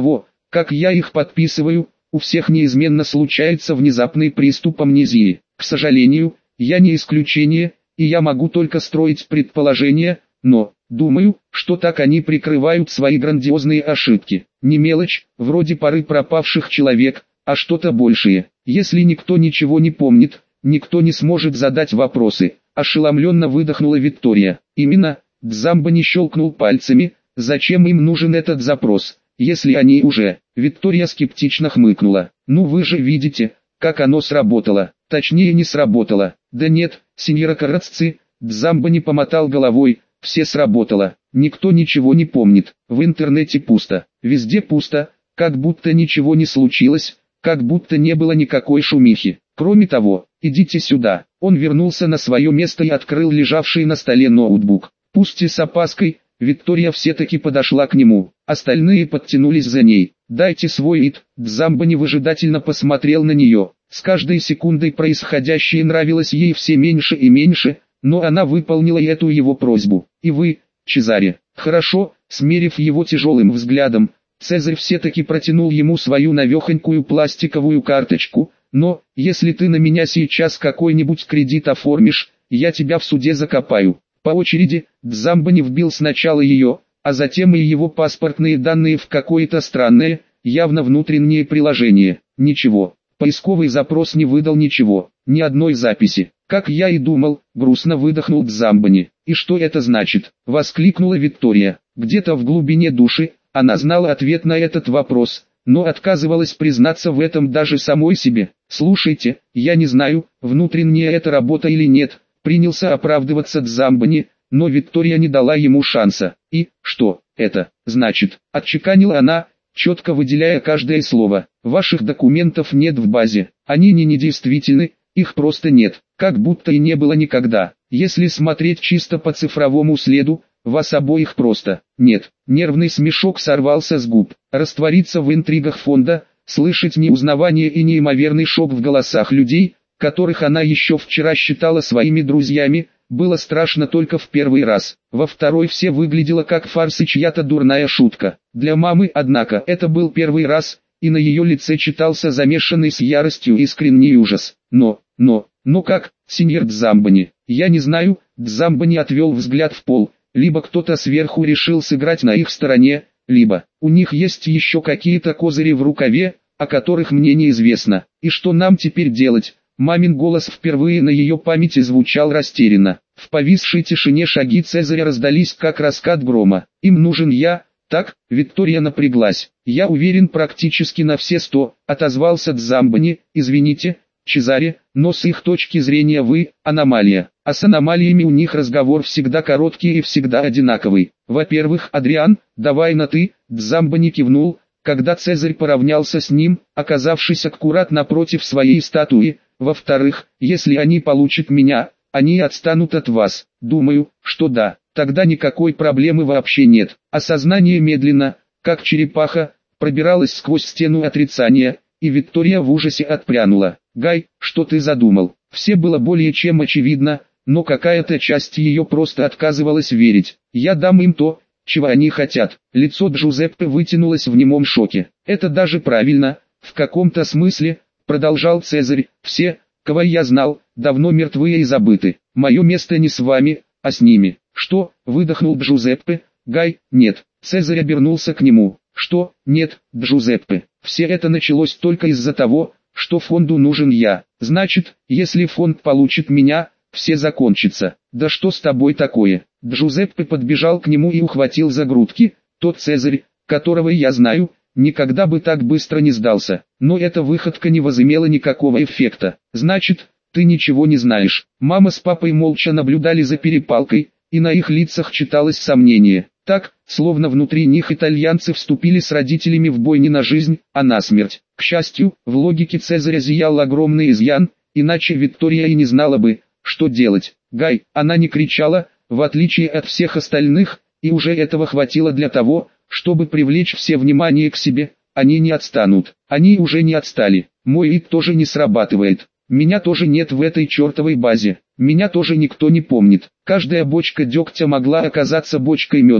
S1: как я их подписываю, у всех неизменно случается внезапный приступ амнезии. К сожалению, я не исключение, и я могу только строить предположения, но, думаю, что так они прикрывают свои грандиозные ошибки. Не мелочь, вроде пары пропавших человек, а что-то большее. Если никто ничего не помнит, никто не сможет задать вопросы. Ошеломленно выдохнула Виктория. Именно, Дзамба не щелкнул пальцами, зачем им нужен этот запрос, если они уже... Виктория скептично хмыкнула. Ну вы же видите, как оно сработало. Точнее не сработало. Да нет, сеньора Карацци, Дзамба не помотал головой, все сработало. Никто ничего не помнит. В интернете пусто, везде пусто, как будто ничего не случилось, как будто не было никакой шумихи. Кроме того, идите сюда. Он вернулся на свое место и открыл лежавший на столе ноутбук. Пусть и с опаской, Виктория все-таки подошла к нему. Остальные подтянулись за ней. «Дайте свой вид». Дзамба невыжидательно посмотрел на нее. С каждой секундой происходящее нравилось ей все меньше и меньше, но она выполнила эту его просьбу. «И вы, Чезаре?» «Хорошо», смерив его тяжелым взглядом, Цезарь все-таки протянул ему свою навехонькую пластиковую карточку. «Но, если ты на меня сейчас какой-нибудь кредит оформишь, я тебя в суде закопаю». По очереди, Дзамба не вбил сначала ее, а затем и его паспортные данные в какое-то странное, явно внутреннее приложение. Ничего, поисковый запрос не выдал ничего, ни одной записи. «Как я и думал», грустно выдохнул Дзамбани. «И что это значит?» — воскликнула Виктория. Где-то в глубине души, она знала ответ на этот вопрос, но отказывалась признаться в этом даже самой себе. «Слушайте, я не знаю, внутренняя это работа или нет», принялся оправдываться Дзамбани, но Виктория не дала ему шанса. «И, что это значит?» — отчеканила она, четко выделяя каждое слово. «Ваших документов нет в базе, они не недействительны, их просто нет, как будто и не было никогда. Если смотреть чисто по цифровому следу, вас обоих просто нет». Нервный смешок сорвался с губ. Раствориться в интригах фонда, слышать неузнавание и неимоверный шок в голосах людей, которых она еще вчера считала своими друзьями, было страшно только в первый раз. Во второй все выглядело как фарс и чья-то дурная шутка. Для мамы, однако, это был первый раз, и на ее лице читался замешанный с яростью искренний ужас. «Но, но, но как, сеньор Дзамбани?» «Я не знаю», Дзамбани отвел взгляд в пол. «Либо кто-то сверху решил сыграть на их стороне, либо у них есть еще какие-то козыри в рукаве, о которых мне неизвестно. И что нам теперь делать?» Мамин голос впервые на ее памяти звучал растерянно. В повисшей тишине шаги Цезаря раздались как раскат грома. «Им нужен я, так?» Виктория напряглась. «Я уверен практически на все сто», отозвался Дзамбани. «Извините, Чезаре, но с их точки зрения вы – аномалия. А с аномалиями у них разговор всегда короткий и всегда одинаковый. Во-первых, Адриан, давай на «ты», Дзамбани кивнул, когда Цезарь поравнялся с ним, оказавшись аккурат напротив своей статуи. Во-вторых, если они получат меня, они отстанут от вас. Думаю, что да, тогда никакой проблемы вообще нет». Осознание медленно, как черепаха, пробиралось сквозь стену отрицания, и Виктория в ужасе отпрянула. «Гай, что ты задумал?» Все было более чем очевидно, но какая-то часть ее просто отказывалась верить. «Я дам им то, чего они хотят». Лицо Джузеппе вытянулось в немом шоке. «Это даже правильно, в каком-то смысле», продолжал Цезарь. «Все, кого я знал, давно мертвы и забыты. Мое место не с вами, а с ними». «Что?» — выдохнул Джузеппе. «Гай, нет». Цезарь обернулся к нему. «Что? Нет, Джузеппе. Все это началось только из-за того, что фонду нужен я. Значит, если фонд получит меня, все закончится». «Да что с тобой такое?» Джузеппе подбежал к нему и ухватил за грудки. «Тот Цезарь, которого я знаю, никогда бы так быстро не сдался». Но эта выходка не возымела никакого эффекта. «Значит, ты ничего не знаешь». Мама с папой молча наблюдали за перепалкой, и на их лицах читалось сомнение. Так, словно внутри них итальянцы вступили с родителями в бой не на жизнь, а на смерть. К счастью, в логике Цезаря зиял огромный изъян, иначе Виктория и не знала бы, что делать. «Гай», она не кричала, в отличие от всех остальных, и уже этого хватило для того, чтобы привлечь все внимание к себе. «Они не отстанут, они уже не отстали. Мой вид тоже не срабатывает. Меня тоже нет в этой чертовой базе. Меня тоже никто не помнит. Каждая бочка дегтя могла оказаться бочкой меда,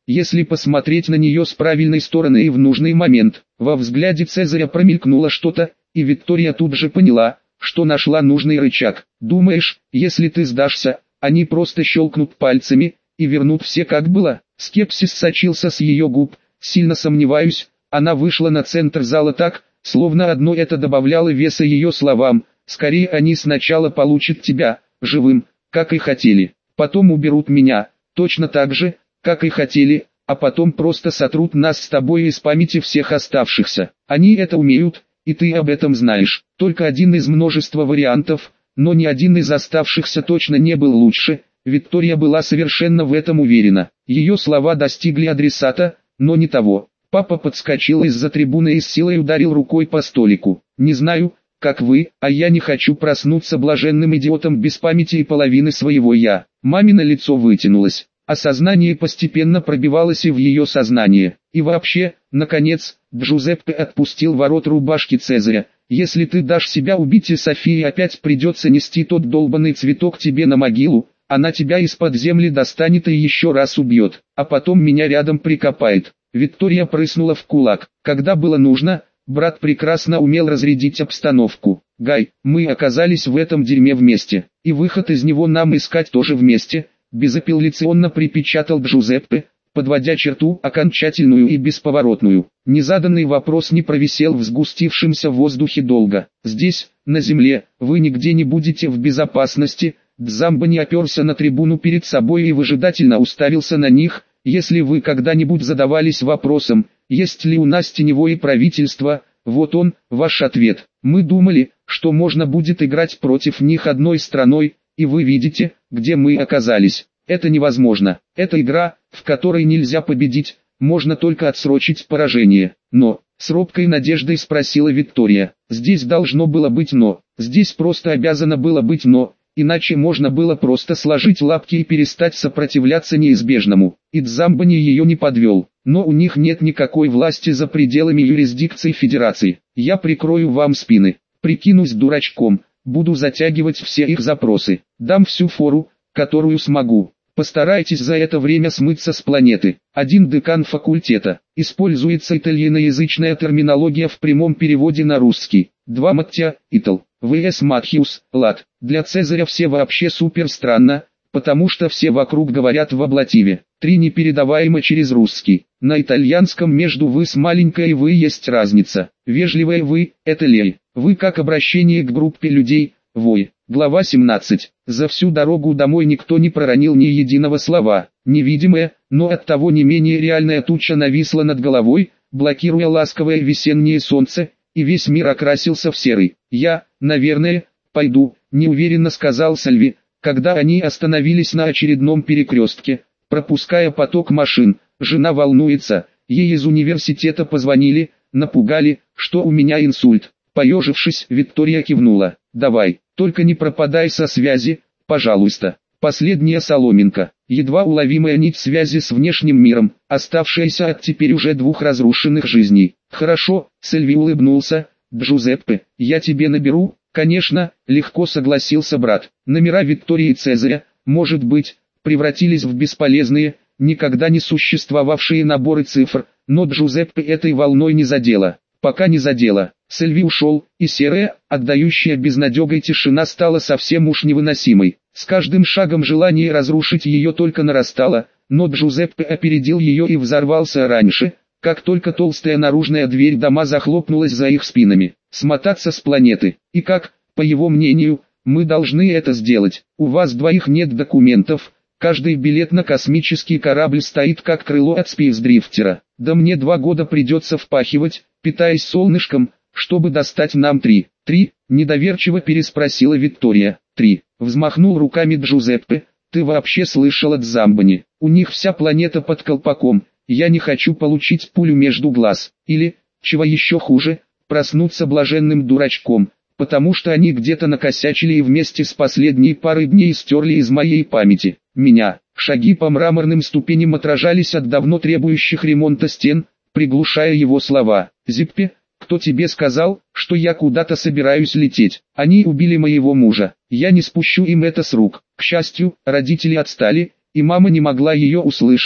S1: если посмотреть на нее с правильной стороны и в нужный момент. Во взгляде Цезаря промелькнуло что-то, и Виктория тут же поняла, что нашла нужный рычаг. «Думаешь, если ты сдашься, они просто щелкнут пальцами и вернут все как было?» Скепсис сочился с ее губ. «Сильно сомневаюсь». Она вышла на центр зала так, словно одно это добавляло веса ее словам. «Скорее они сначала получат тебя, живым, как и хотели. Потом уберут меня, точно так же, как и хотели, а потом просто сотрут нас с тобой из памяти всех оставшихся. Они это умеют, и ты об этом знаешь. Только один из множества вариантов, но ни один из оставшихся точно не был лучше». Виктория была совершенно в этом уверена. Ее слова достигли адресата, но не того. Папа подскочил из-за трибуны и с силой ударил рукой по столику. «Не знаю, как вы, а я не хочу проснуться блаженным идиотом без памяти и половины своего «я». Мамино лицо вытянулось. Осознание постепенно пробивалось и в ее сознание. И вообще, наконец, Джузеппе отпустил ворот рубашки Цезаря. «Если ты дашь себя убить, и Софии опять придется нести тот долбанный цветок тебе на могилу, она тебя из-под земли достанет и еще раз убьет, а потом меня рядом прикопает». Виктория прыснула в кулак. Когда было нужно, брат прекрасно умел разрядить обстановку. «Гай, мы оказались в этом дерьме вместе, и выход из него нам искать тоже вместе», безапелляционно припечатал Джузеппе, подводя черту окончательную и бесповоротную. Незаданный вопрос не провисел в сгустившемся воздухе долго. «Здесь, на земле, вы нигде не будете в безопасности». Дзамбани оперся на трибуну перед собой и выжидательно уставился на них. «Если вы когда-нибудь задавались вопросом, есть ли у нас теневое правительство, вот он, ваш ответ. Мы думали, что можно будет играть против них одной страной, и вы видите, где мы оказались. Это невозможно. Это игра, в которой нельзя победить, можно только отсрочить поражение». «Но?» — с робкой надеждой спросила Виктория. «Здесь должно было быть «но». Здесь просто обязано было быть «но». Иначе можно было просто сложить лапки и перестать сопротивляться неизбежному. И Дзамбани ее не подвел. Но у них нет никакой власти за пределами юрисдикции Федерации. Я прикрою вам спины, прикинусь дурачком, буду затягивать все их запросы, дам всю фору, которую смогу. Постарайтесь за это время смыться с планеты. Один декан факультета. Используется итальяноязычная терминология в прямом переводе на русский. Два Маття, Итал. ВС Матхиус, лад. Для Цезаря все вообще супер странно, потому что все вокруг говорят в аблативе. Три непередаваемо через русский. На итальянском между «вы» с маленькой и «вы» есть разница. Вежливое «вы» — это «лей». «Вы» как обращение к группе людей, «вой». Глава семнадцать. За всю дорогу домой никто не проронил ни единого слова. Невидимая, но оттого не менее реальная туча нависла над головой, блокируя ласковое весеннее солнце, и весь мир окрасился в серый. «Я, наверное, пойду», — неуверенно сказал Сальви, когда они остановились на очередном перекрестке, пропуская поток машин. «Жена волнуется, ей из университета позвонили, напугали, что у меня инсульт». Поежившись, Виктория кивнула. «Давай, только не пропадай со связи, пожалуйста». Последняя соломинка, едва уловимая нить связи с внешним миром, оставшаяся от теперь уже двух разрушенных жизней. «Хорошо», — Сальви улыбнулся. «Джузеппе, я тебе наберу?» «Конечно», — легко согласился брат. Номера Виктории и Цезаря, может быть, превратились в бесполезные, никогда не существовавшие наборы цифр, но Джузеппе этой волной не задело. Пока не задело. Сальви ушел, и серая, отдающая безнадегой тишина стала совсем уж невыносимой. С каждым шагом желание разрушить ее только нарастало, но Джузеппе опередил ее и взорвался раньше, как только толстая наружная дверь дома захлопнулась за их спинами. Смотаться с планеты. И как, по его мнению, мы должны это сделать. У вас двоих нет документов, каждый билет на космический корабль стоит как крыло от спейсдрифтера. Да мне два года придется впахивать, питаясь солнышком, чтобы достать нам три. Три, недоверчиво переспросила Виктория. Три, взмахнул руками Джузеппе. Ты вообще слышал от Дзамбани? У них вся планета под колпаком. Я не хочу получить пулю между глаз. Или, чего еще хуже, проснуться блаженным дурачком, потому что они где-то накосячили и вместе с последней парой дней стерли из моей памяти меня. Шаги по мраморным ступеням отражались от давно требующих ремонта стен, приглушая его слова. «Зиппе, кто тебе сказал, что я куда-то собираюсь лететь? Они убили моего мужа. Я не спущу им это с рук». К счастью, родители отстали, и мама не могла ее услышать,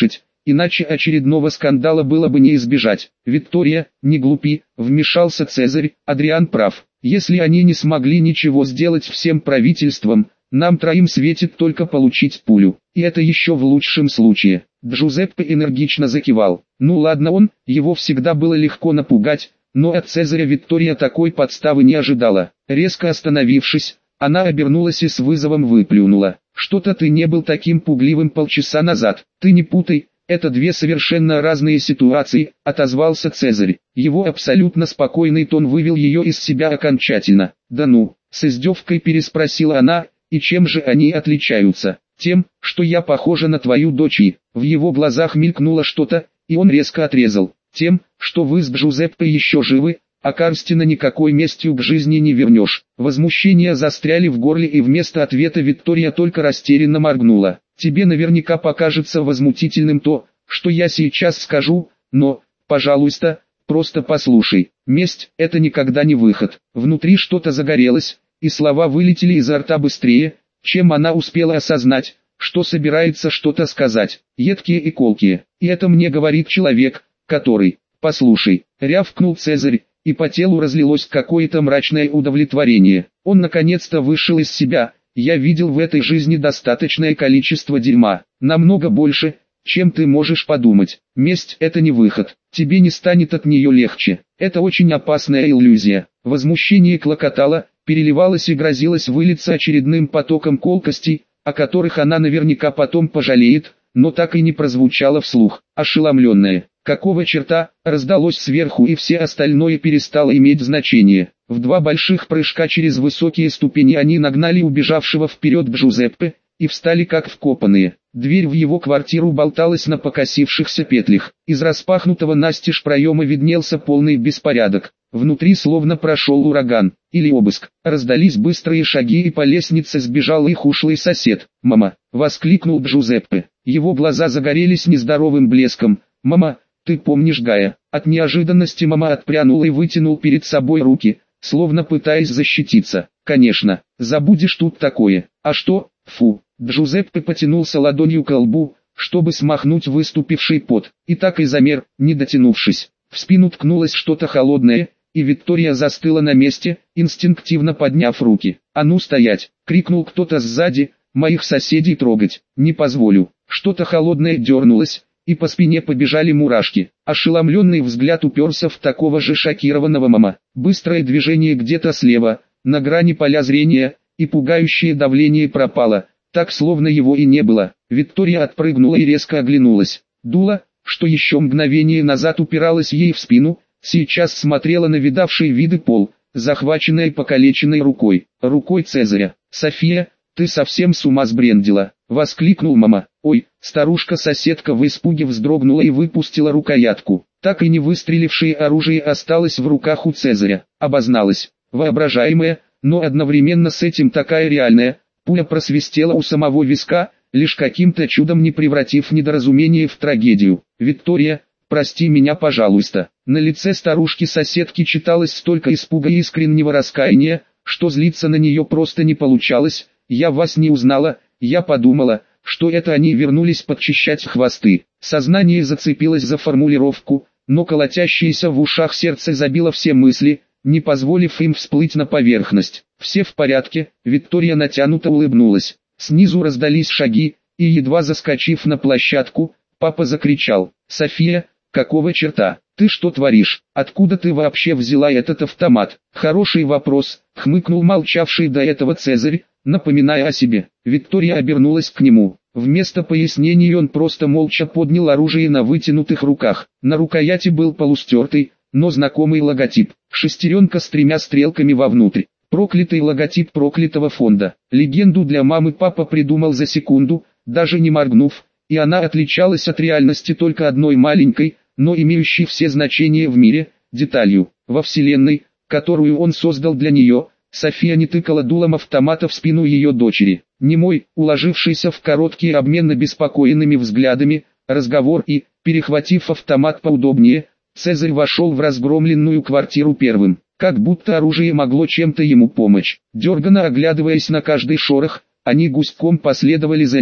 S1: иначе очередного скандала было бы не избежать. Виктория, не глупи, вмешался Цезарь, Адриан прав. Если они не смогли ничего сделать всем правительством, нам троим светит только получить пулю. И это еще в лучшем случае. Джузеппе энергично закивал. Ну ладно, он, его всегда было легко напугать, но от Цезаря Виктория такой подставы не ожидала. Резко остановившись, она обернулась и с вызовом выплюнула. «Что-то ты не был таким пугливым полчаса назад. Ты не путай, это две совершенно разные ситуации», — отозвался Цезарь. Его абсолютно спокойный тон вывел ее из себя окончательно. «Да ну», — с издевкой переспросила она, — «и чем же они отличаются?» «Тем, что я похожа на твою дочь и...» В его глазах мелькнуло что-то, и он резко отрезал. «Тем, что вы с Джузеппе еще живы, а Карстина никакой местью к жизни не вернешь». Возмущения застряли в горле, и вместо ответа Виктория только растерянно моргнула. «Тебе наверняка покажется возмутительным то, что я сейчас скажу, но, пожалуйста, просто послушай. Месть – это никогда не выход». Внутри что-то загорелось, и слова вылетели изо рта быстрее, чем она успела осознать, что собирается что-то сказать. Едкие и колкие. И это мне говорит человек, который... «Послушай», — рявкнул Цезарь, и по телу разлилось какое-то мрачное удовлетворение. Он наконец-то вышел из себя. «Я видел в этой жизни достаточное количество дерьма, намного больше, чем ты можешь подумать. Месть – это не выход, тебе не станет от нее легче. Это очень опасная иллюзия». Возмущение клокотало, переливалось и грозилось вылиться очередным потоком колкостей, о которых она наверняка потом пожалеет, но так и не прозвучало вслух. Ошеломленная, какого черта, раздалось сверху, и все остальное перестало иметь значение. В два больших прыжка через высокие ступени они нагнали убежавшего вперед Джузеппе, и встали как вкопанные. Дверь в его квартиру болталась на покосившихся петлях. Из распахнутого настежь проема виднелся полный беспорядок. Внутри словно прошел ураган, или обыск. Раздались быстрые шаги, и по лестнице сбежал их ушлый сосед. «Мама!» — воскликнул Джузеппе. Его глаза загорелись нездоровым блеском. «Мама, ты помнишь Гая?» От неожиданности мама отпрянула и вытянул перед собой руки, словно пытаясь защититься. «Конечно, забудешь тут такое. А что? Фу!» Джузеппе потянулся ладонью к лбу, чтобы смахнуть выступивший пот, и так и замер, не дотянувшись. В спину ткнулось что-то холодное, и Виктория застыла на месте, инстинктивно подняв руки. «А ну стоять!» — крикнул кто-то сзади. «Моих соседей трогать не позволю». Что-то холодное дернулось, и по спине побежали мурашки. Ошеломленный взгляд уперся в такого же шокированного мама. Быстрое движение где-то слева, на грани поля зрения, и пугающее давление пропало, так словно его и не было. Виктория отпрыгнула и резко оглянулась. Дула, что еще мгновение назад упиралась ей в спину, сейчас смотрела на видавший виды пол, захваченной покалеченной рукой. Рукой Цезаря. «София, ты совсем с ума сбрендила!» — воскликнул мама. «Ой!» — старушка-соседка в испуге вздрогнула и выпустила рукоятку. Так и не выстрелившее оружие осталось в руках у Цезаря. Обозналась. Воображаемая, но одновременно с этим такая реальная, пуля просвистела у самого виска, лишь каким-то чудом не превратив недоразумение в трагедию. «Виктория, прости меня, пожалуйста». На лице старушки-соседки читалось столько испуга и искреннего раскаяния, что злиться на нее просто не получалось. «Я вас не узнала, я подумала, что это они вернулись подчищать хвосты». Сознание зацепилось за формулировку, но колотящееся в ушах сердце забило все мысли, не позволив им всплыть на поверхность. «Все в порядке», — Виктория натянуто улыбнулась. Снизу раздались шаги, и едва заскочив на площадку, папа закричал: «София, какого черта? Ты что творишь? Откуда ты вообще взяла этот автомат?» «Хороший вопрос», — хмыкнул молчавший до этого Цезарь, напоминая о себе. Виктория обернулась к нему. Вместо пояснений он просто молча поднял оружие на вытянутых руках. На рукояти был полустертый, но знакомый логотип. Шестеренка с тремя стрелками вовнутрь. Проклятый логотип проклятого фонда. Легенду для мамы папа придумал за секунду, даже не моргнув, и она отличалась от реальности только одной маленькой, но имеющей все значения в мире, деталью. Во вселенной, которую он создал для нее, София не тыкала дулом автомата в спину ее дочери. Немой, уложившийся в короткий обмен обеспокоенными взглядами, разговор и, перехватив автомат поудобнее, Цезарь вошел в разгромленную квартиру первым. Как будто оружие могло чем-то ему помочь. Дерганно оглядываясь на каждый шорох, они гуськом последовали за ним.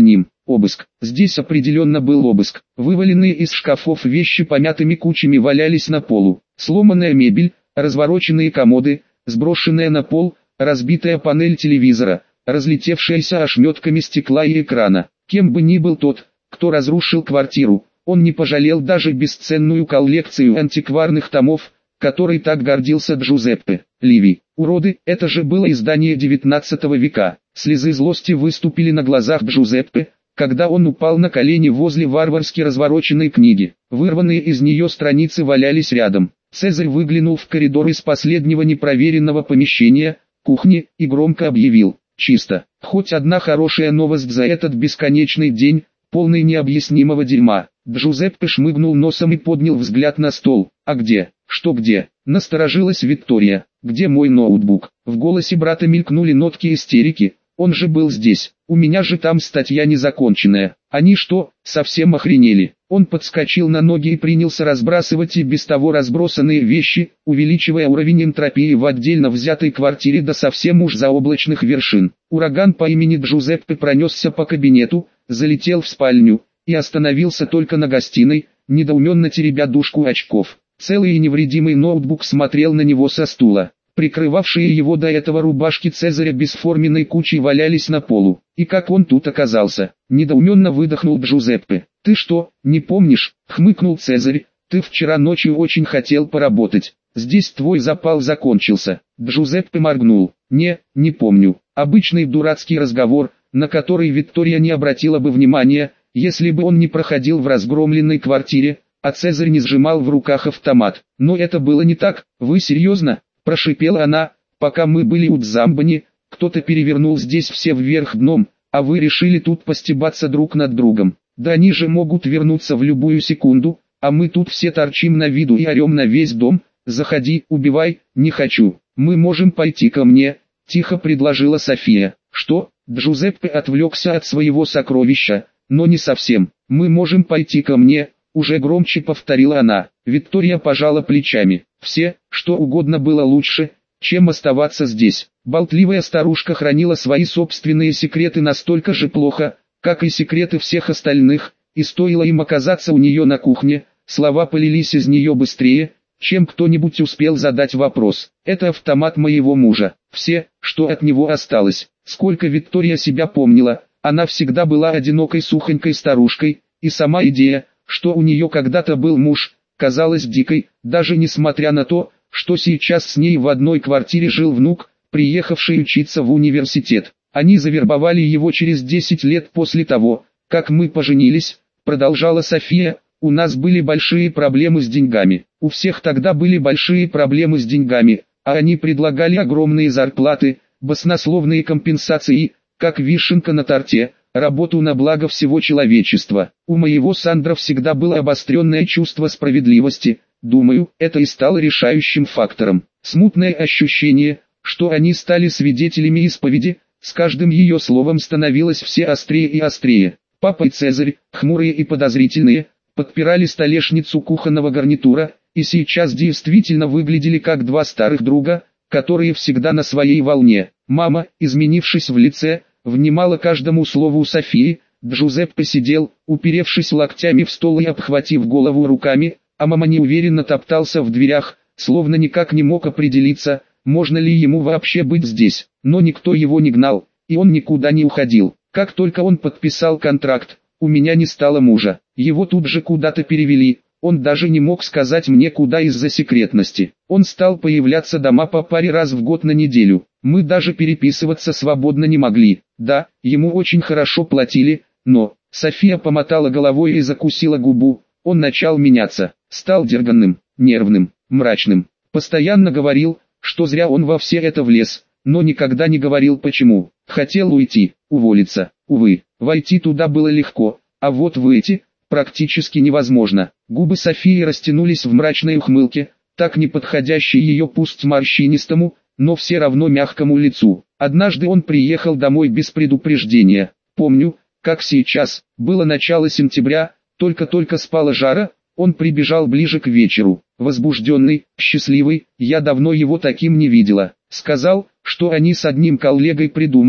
S1: Обыск. Здесь определенно был обыск. Вываленные из шкафов вещи помятыми кучами валялись на полу. Сломанная мебель, развороченные комоды, сброшенная на пол, разбитая панель телевизора, разлетевшаяся ошметками стекла и экрана. Кем бы ни был тот, кто разрушил квартиру, он не пожалел даже бесценную коллекцию антикварных томов, которой так гордился Джузеппе. Ливий. Уроды, это же было издание девятнадцатого века. Слезы злости выступили на глазах Джузеппе, когда он упал на колени возле варварски развороченной книги. Вырванные из нее страницы валялись рядом. Цезарь выглянул в коридор из последнего непроверенного помещения, кухни, и громко объявил: «Чисто». Хоть одна хорошая новость за этот бесконечный день, полный необъяснимого дерьма. Джузеппе шмыгнул носом и поднял взгляд на стол. «А где? Что где?» Насторожилась Виктория. «Где мой ноутбук?» В голосе брата мелькнули нотки истерики. «Он же был здесь. У меня же там статья незаконченная. Они что, совсем охренели?» Он подскочил на ноги и принялся разбрасывать и без того разбросанные вещи, увеличивая уровень энтропии в отдельно взятой квартире до совсем уж заоблачных вершин. Ураган по имени Джузеппе пронесся по кабинету, залетел в спальню и остановился только на гостиной, недоуменно теребя дужку очков. Целый и невредимый ноутбук смотрел на него со стула. Прикрывавшие его до этого рубашки Цезаря бесформенной кучей валялись на полу. И как он тут оказался? Недоуменно выдохнул Джузеппе. «Ты что, не помнишь?» — хмыкнул Цезарь. «Ты вчера ночью очень хотел поработать. Здесь твой запал закончился». Джузеппе моргнул. «Не, не помню. Обычный дурацкий разговор, на который Виктория не обратила бы внимания, если бы он не проходил в разгромленной квартире, а Цезарь не сжимал в руках автомат. Но это было не так. Вы серьезно?» — прошипела она. «Пока мы были у Дзамбани, кто-то перевернул здесь все вверх дном, а вы решили тут постебаться друг над другом. Да они же могут вернуться в любую секунду, а мы тут все торчим на виду и орем на весь дом. Заходи, убивай». «Не хочу. Мы можем пойти ко мне», — тихо предложила София. «Что?» — Джузеппе отвлекся от своего сокровища. «Но не совсем. Мы можем пойти ко мне», — уже громче повторила она. Виктория пожала плечами. Все, что угодно было лучше, чем оставаться здесь. Болтливая старушка хранила свои собственные секреты настолько же плохо, как и секреты всех остальных, и стоило им оказаться у нее на кухне, слова полились из нее быстрее, чем кто-нибудь успел задать вопрос. «Это автомат моего мужа. Все, что от него осталось». Сколько Виктория себя помнила, она всегда была одинокой сухонькой старушкой, и сама идея, что у нее когда-то был муж, казалась дикой, даже несмотря на то, что сейчас с ней в одной квартире жил внук, приехавший учиться в университет. Они завербовали его через десять лет после того, как мы поженились, продолжала София. У нас были большие проблемы с деньгами. У всех тогда были большие проблемы с деньгами, а они предлагали огромные зарплаты, баснословные компенсации, как вишенка на торте, работу на благо всего человечества. У моего Сандра всегда было обостренное чувство справедливости. Думаю, это и стало решающим фактором. Смутное ощущение, что они стали свидетелями исповеди, с каждым ее словом становилось все острее и острее. Папа и Цезарь, хмурые и подозрительные, подпирали столешницу кухонного гарнитура, и сейчас действительно выглядели как два старых друга, которые всегда на своей волне. Мама, изменившись в лице, внимала каждому слову Софии. Джузеппе сидел, уперевшись локтями в стол и обхватив голову руками, а мама неуверенно топтался в дверях, словно никак не мог определиться, можно ли ему вообще быть здесь. Но никто его не гнал, и он никуда не уходил. Как только он подписал контракт, у меня не стало мужа. Его тут же куда-то перевели, он даже не мог сказать мне куда из-за секретности. Он стал появляться дома по паре раз в год на неделю. Мы даже переписываться свободно не могли. Да, ему очень хорошо платили, но... София помотала головой и закусила губу. Он начал меняться, стал дерганным, нервным, мрачным. Постоянно говорил, что зря он во все это влез, но никогда не говорил почему. Хотел уйти, уволиться. Увы, войти туда было легко, а вот выйти практически невозможно. Губы Софии растянулись в мрачной ухмылке, так не подходящей ее пусть морщинистому, но все равно мягкому лицу. Однажды он приехал домой без предупреждения. Помню, как сейчас, было начало сентября, только-только спала жара, он прибежал ближе к вечеру, возбужденный, счастливый, я давно его таким не видела. Сказал, что они с одним коллегой придумали,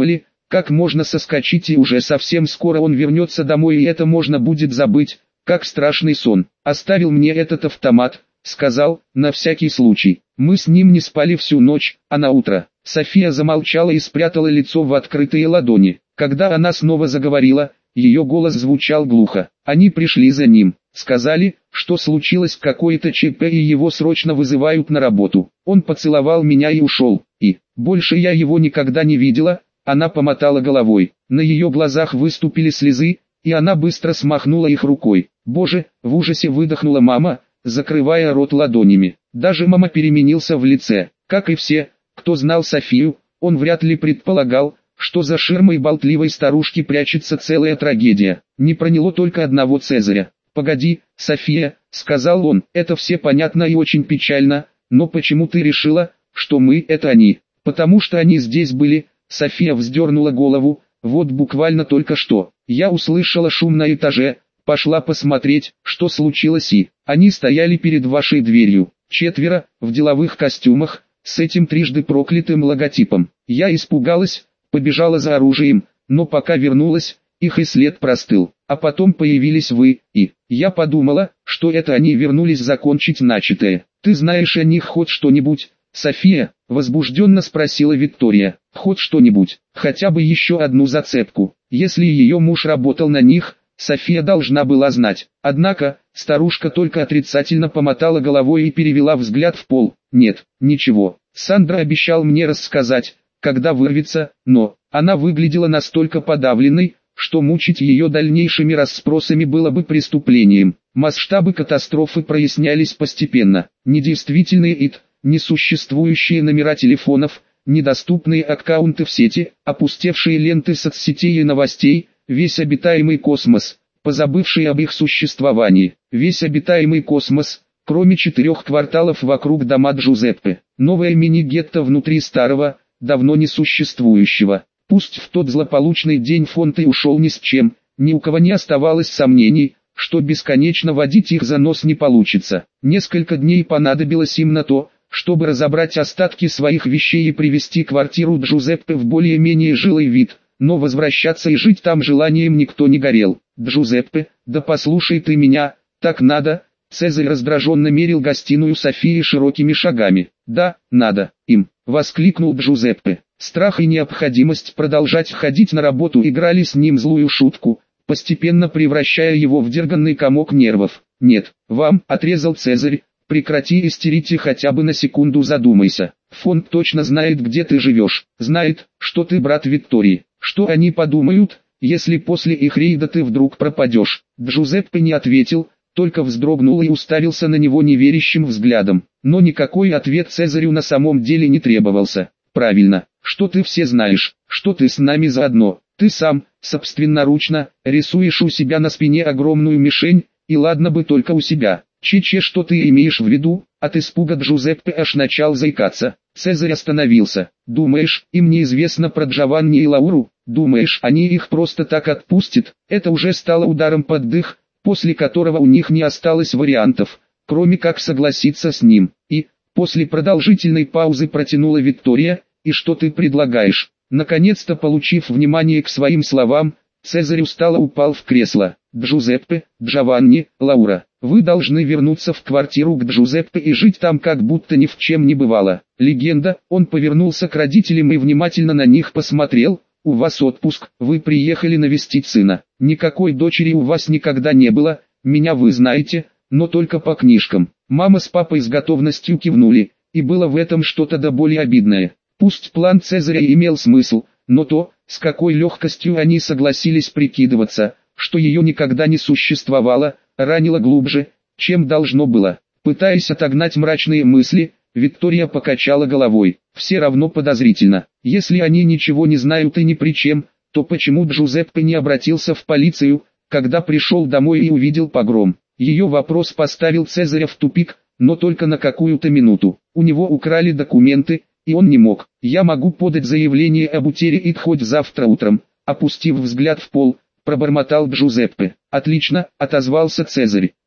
S1: Как можно соскочить, и уже совсем скоро он вернется домой, и это можно будет забыть, как страшный сон. Оставил мне этот автомат, сказал, на всякий случай. Мы с ним не спали всю ночь, а на утро. София замолчала и спрятала лицо в открытые ладони. Когда она снова заговорила, ее голос звучал глухо. Они пришли за ним, сказали, что случилось какое-то ЧП и его срочно вызывают на работу. Он поцеловал меня и ушел, и больше я его никогда не видела. Она помотала головой, на ее глазах выступили слезы, и она быстро смахнула их рукой. «Боже!» — в ужасе выдохнула мама, закрывая рот ладонями. Даже мама переменился в лице. Как и все, кто знал Софию, он вряд ли предполагал, что за ширмой болтливой старушки прячется целая трагедия. Не проняло только одного Цезаря. «Погоди, София», — сказал он, — «это все понятно и очень печально, но почему ты решила, что мы — это они?» «Потому что они здесь были». София вздернула голову. «Вот буквально только что. Я услышала шум на этаже, пошла посмотреть, что случилось, и они стояли перед вашей дверью. Четверо, в деловых костюмах, с этим трижды проклятым логотипом. Я испугалась, побежала за оружием, но пока вернулась, их и след простыл. А потом появились вы, и я подумала, что это они вернулись закончить начатое. Ты знаешь о них хоть что-нибудь?» «София?» — возбужденно спросила Виктория. «Хоть что-нибудь, хотя бы еще одну зацепку. Если ее муж работал на них, София должна была знать». Однако, старушка только отрицательно помотала головой и перевела взгляд в пол. «Нет, ничего. Сандро обещал мне рассказать, когда вырвется, но...» Она выглядела настолько подавленной, что мучить ее дальнейшими расспросами было бы преступлением. Масштабы катастрофы прояснялись постепенно. Недействительный ай ди, несуществующие номера телефонов, недоступные аккаунты в сети, опустевшие ленты соцсетей и новостей, весь обитаемый космос, позабывший об их существовании, весь обитаемый космос, кроме четырех кварталов вокруг дома Джузеппе, новое мини-гетто внутри старого, давно не существующего. Пусть в тот злополучный день фонд и ушел ни с чем, ни у кого не оставалось сомнений, что бесконечно водить их за нос не получится. Несколько дней понадобилось им на то, чтобы разобрать остатки своих вещей и привести квартиру Джузеппе в более-менее жилый вид, но возвращаться и жить там желанием никто не горел. «Джузеппе, да послушай ты меня, так надо», Цезарь раздраженно мерил гостиную Софии широкими шагами. «Да, надо, им», — воскликнул Джузеппе. Страх и необходимость продолжать ходить на работу играли с ним злую шутку, постепенно превращая его в дерганный комок нервов. «Нет, вам», — отрезал Цезарь, — «прекрати истерить и хотя бы на секунду задумайся. Фонд точно знает, где ты живешь, знает, что ты брат Виктории. Что они подумают, если после их рейда ты вдруг пропадешь?» Джузеппе не ответил, только вздрогнул и уставился на него неверящим взглядом. Но никакой ответ Цезарю на самом деле не требовался. «Правильно, что ты все знаешь, что ты с нами заодно. Ты сам, собственноручно, рисуешь у себя на спине огромную мишень, и ладно бы только у себя. Че-че, что ты имеешь в виду?» От испуга Джузеппе аж начал заикаться. Цезарь остановился. «Думаешь, им неизвестно про Джованни и Лауру? Думаешь, они их просто так отпустят?» Это уже стало ударом под дых, после которого у них не осталось вариантов, кроме как согласиться с ним. И, после продолжительной паузы протянула Виктория: «И что ты предлагаешь?» Наконец-то получив внимание к своим словам, Цезарь устало упал в кресло. «Джузеппе, Джованни, Лаура, вы должны вернуться в квартиру к Джузеппе и жить там, как будто ни в чем не бывало. Легенда». Он повернулся к родителям и внимательно на них посмотрел. «У вас отпуск, вы приехали навестить сына. Никакой дочери у вас никогда не было, меня вы знаете, но только по книжкам». Мама с папой с готовностью кивнули, и было в этом что-то до боли обидное. Пусть план Цезаря имел смысл, но то, с какой легкостью они согласились прикидываться, что ее никогда не существовало, ранило глубже, чем должно было. Пытаясь отогнать мрачные мысли, Виктория покачала головой. «Все равно подозрительно. Если они ничего не знают и ни при чем, то почему Джузеппе не обратился в полицию, когда пришел домой и увидел погром?» Ее вопрос поставил Цезаря в тупик, но только на какую-то минуту. У него украли документы, и он не мог. «Я могу подать заявление об утере и хоть завтра утром», — опустив взгляд в пол, пробормотал Джузеппе. «Отлично», — отозвался Цезарь.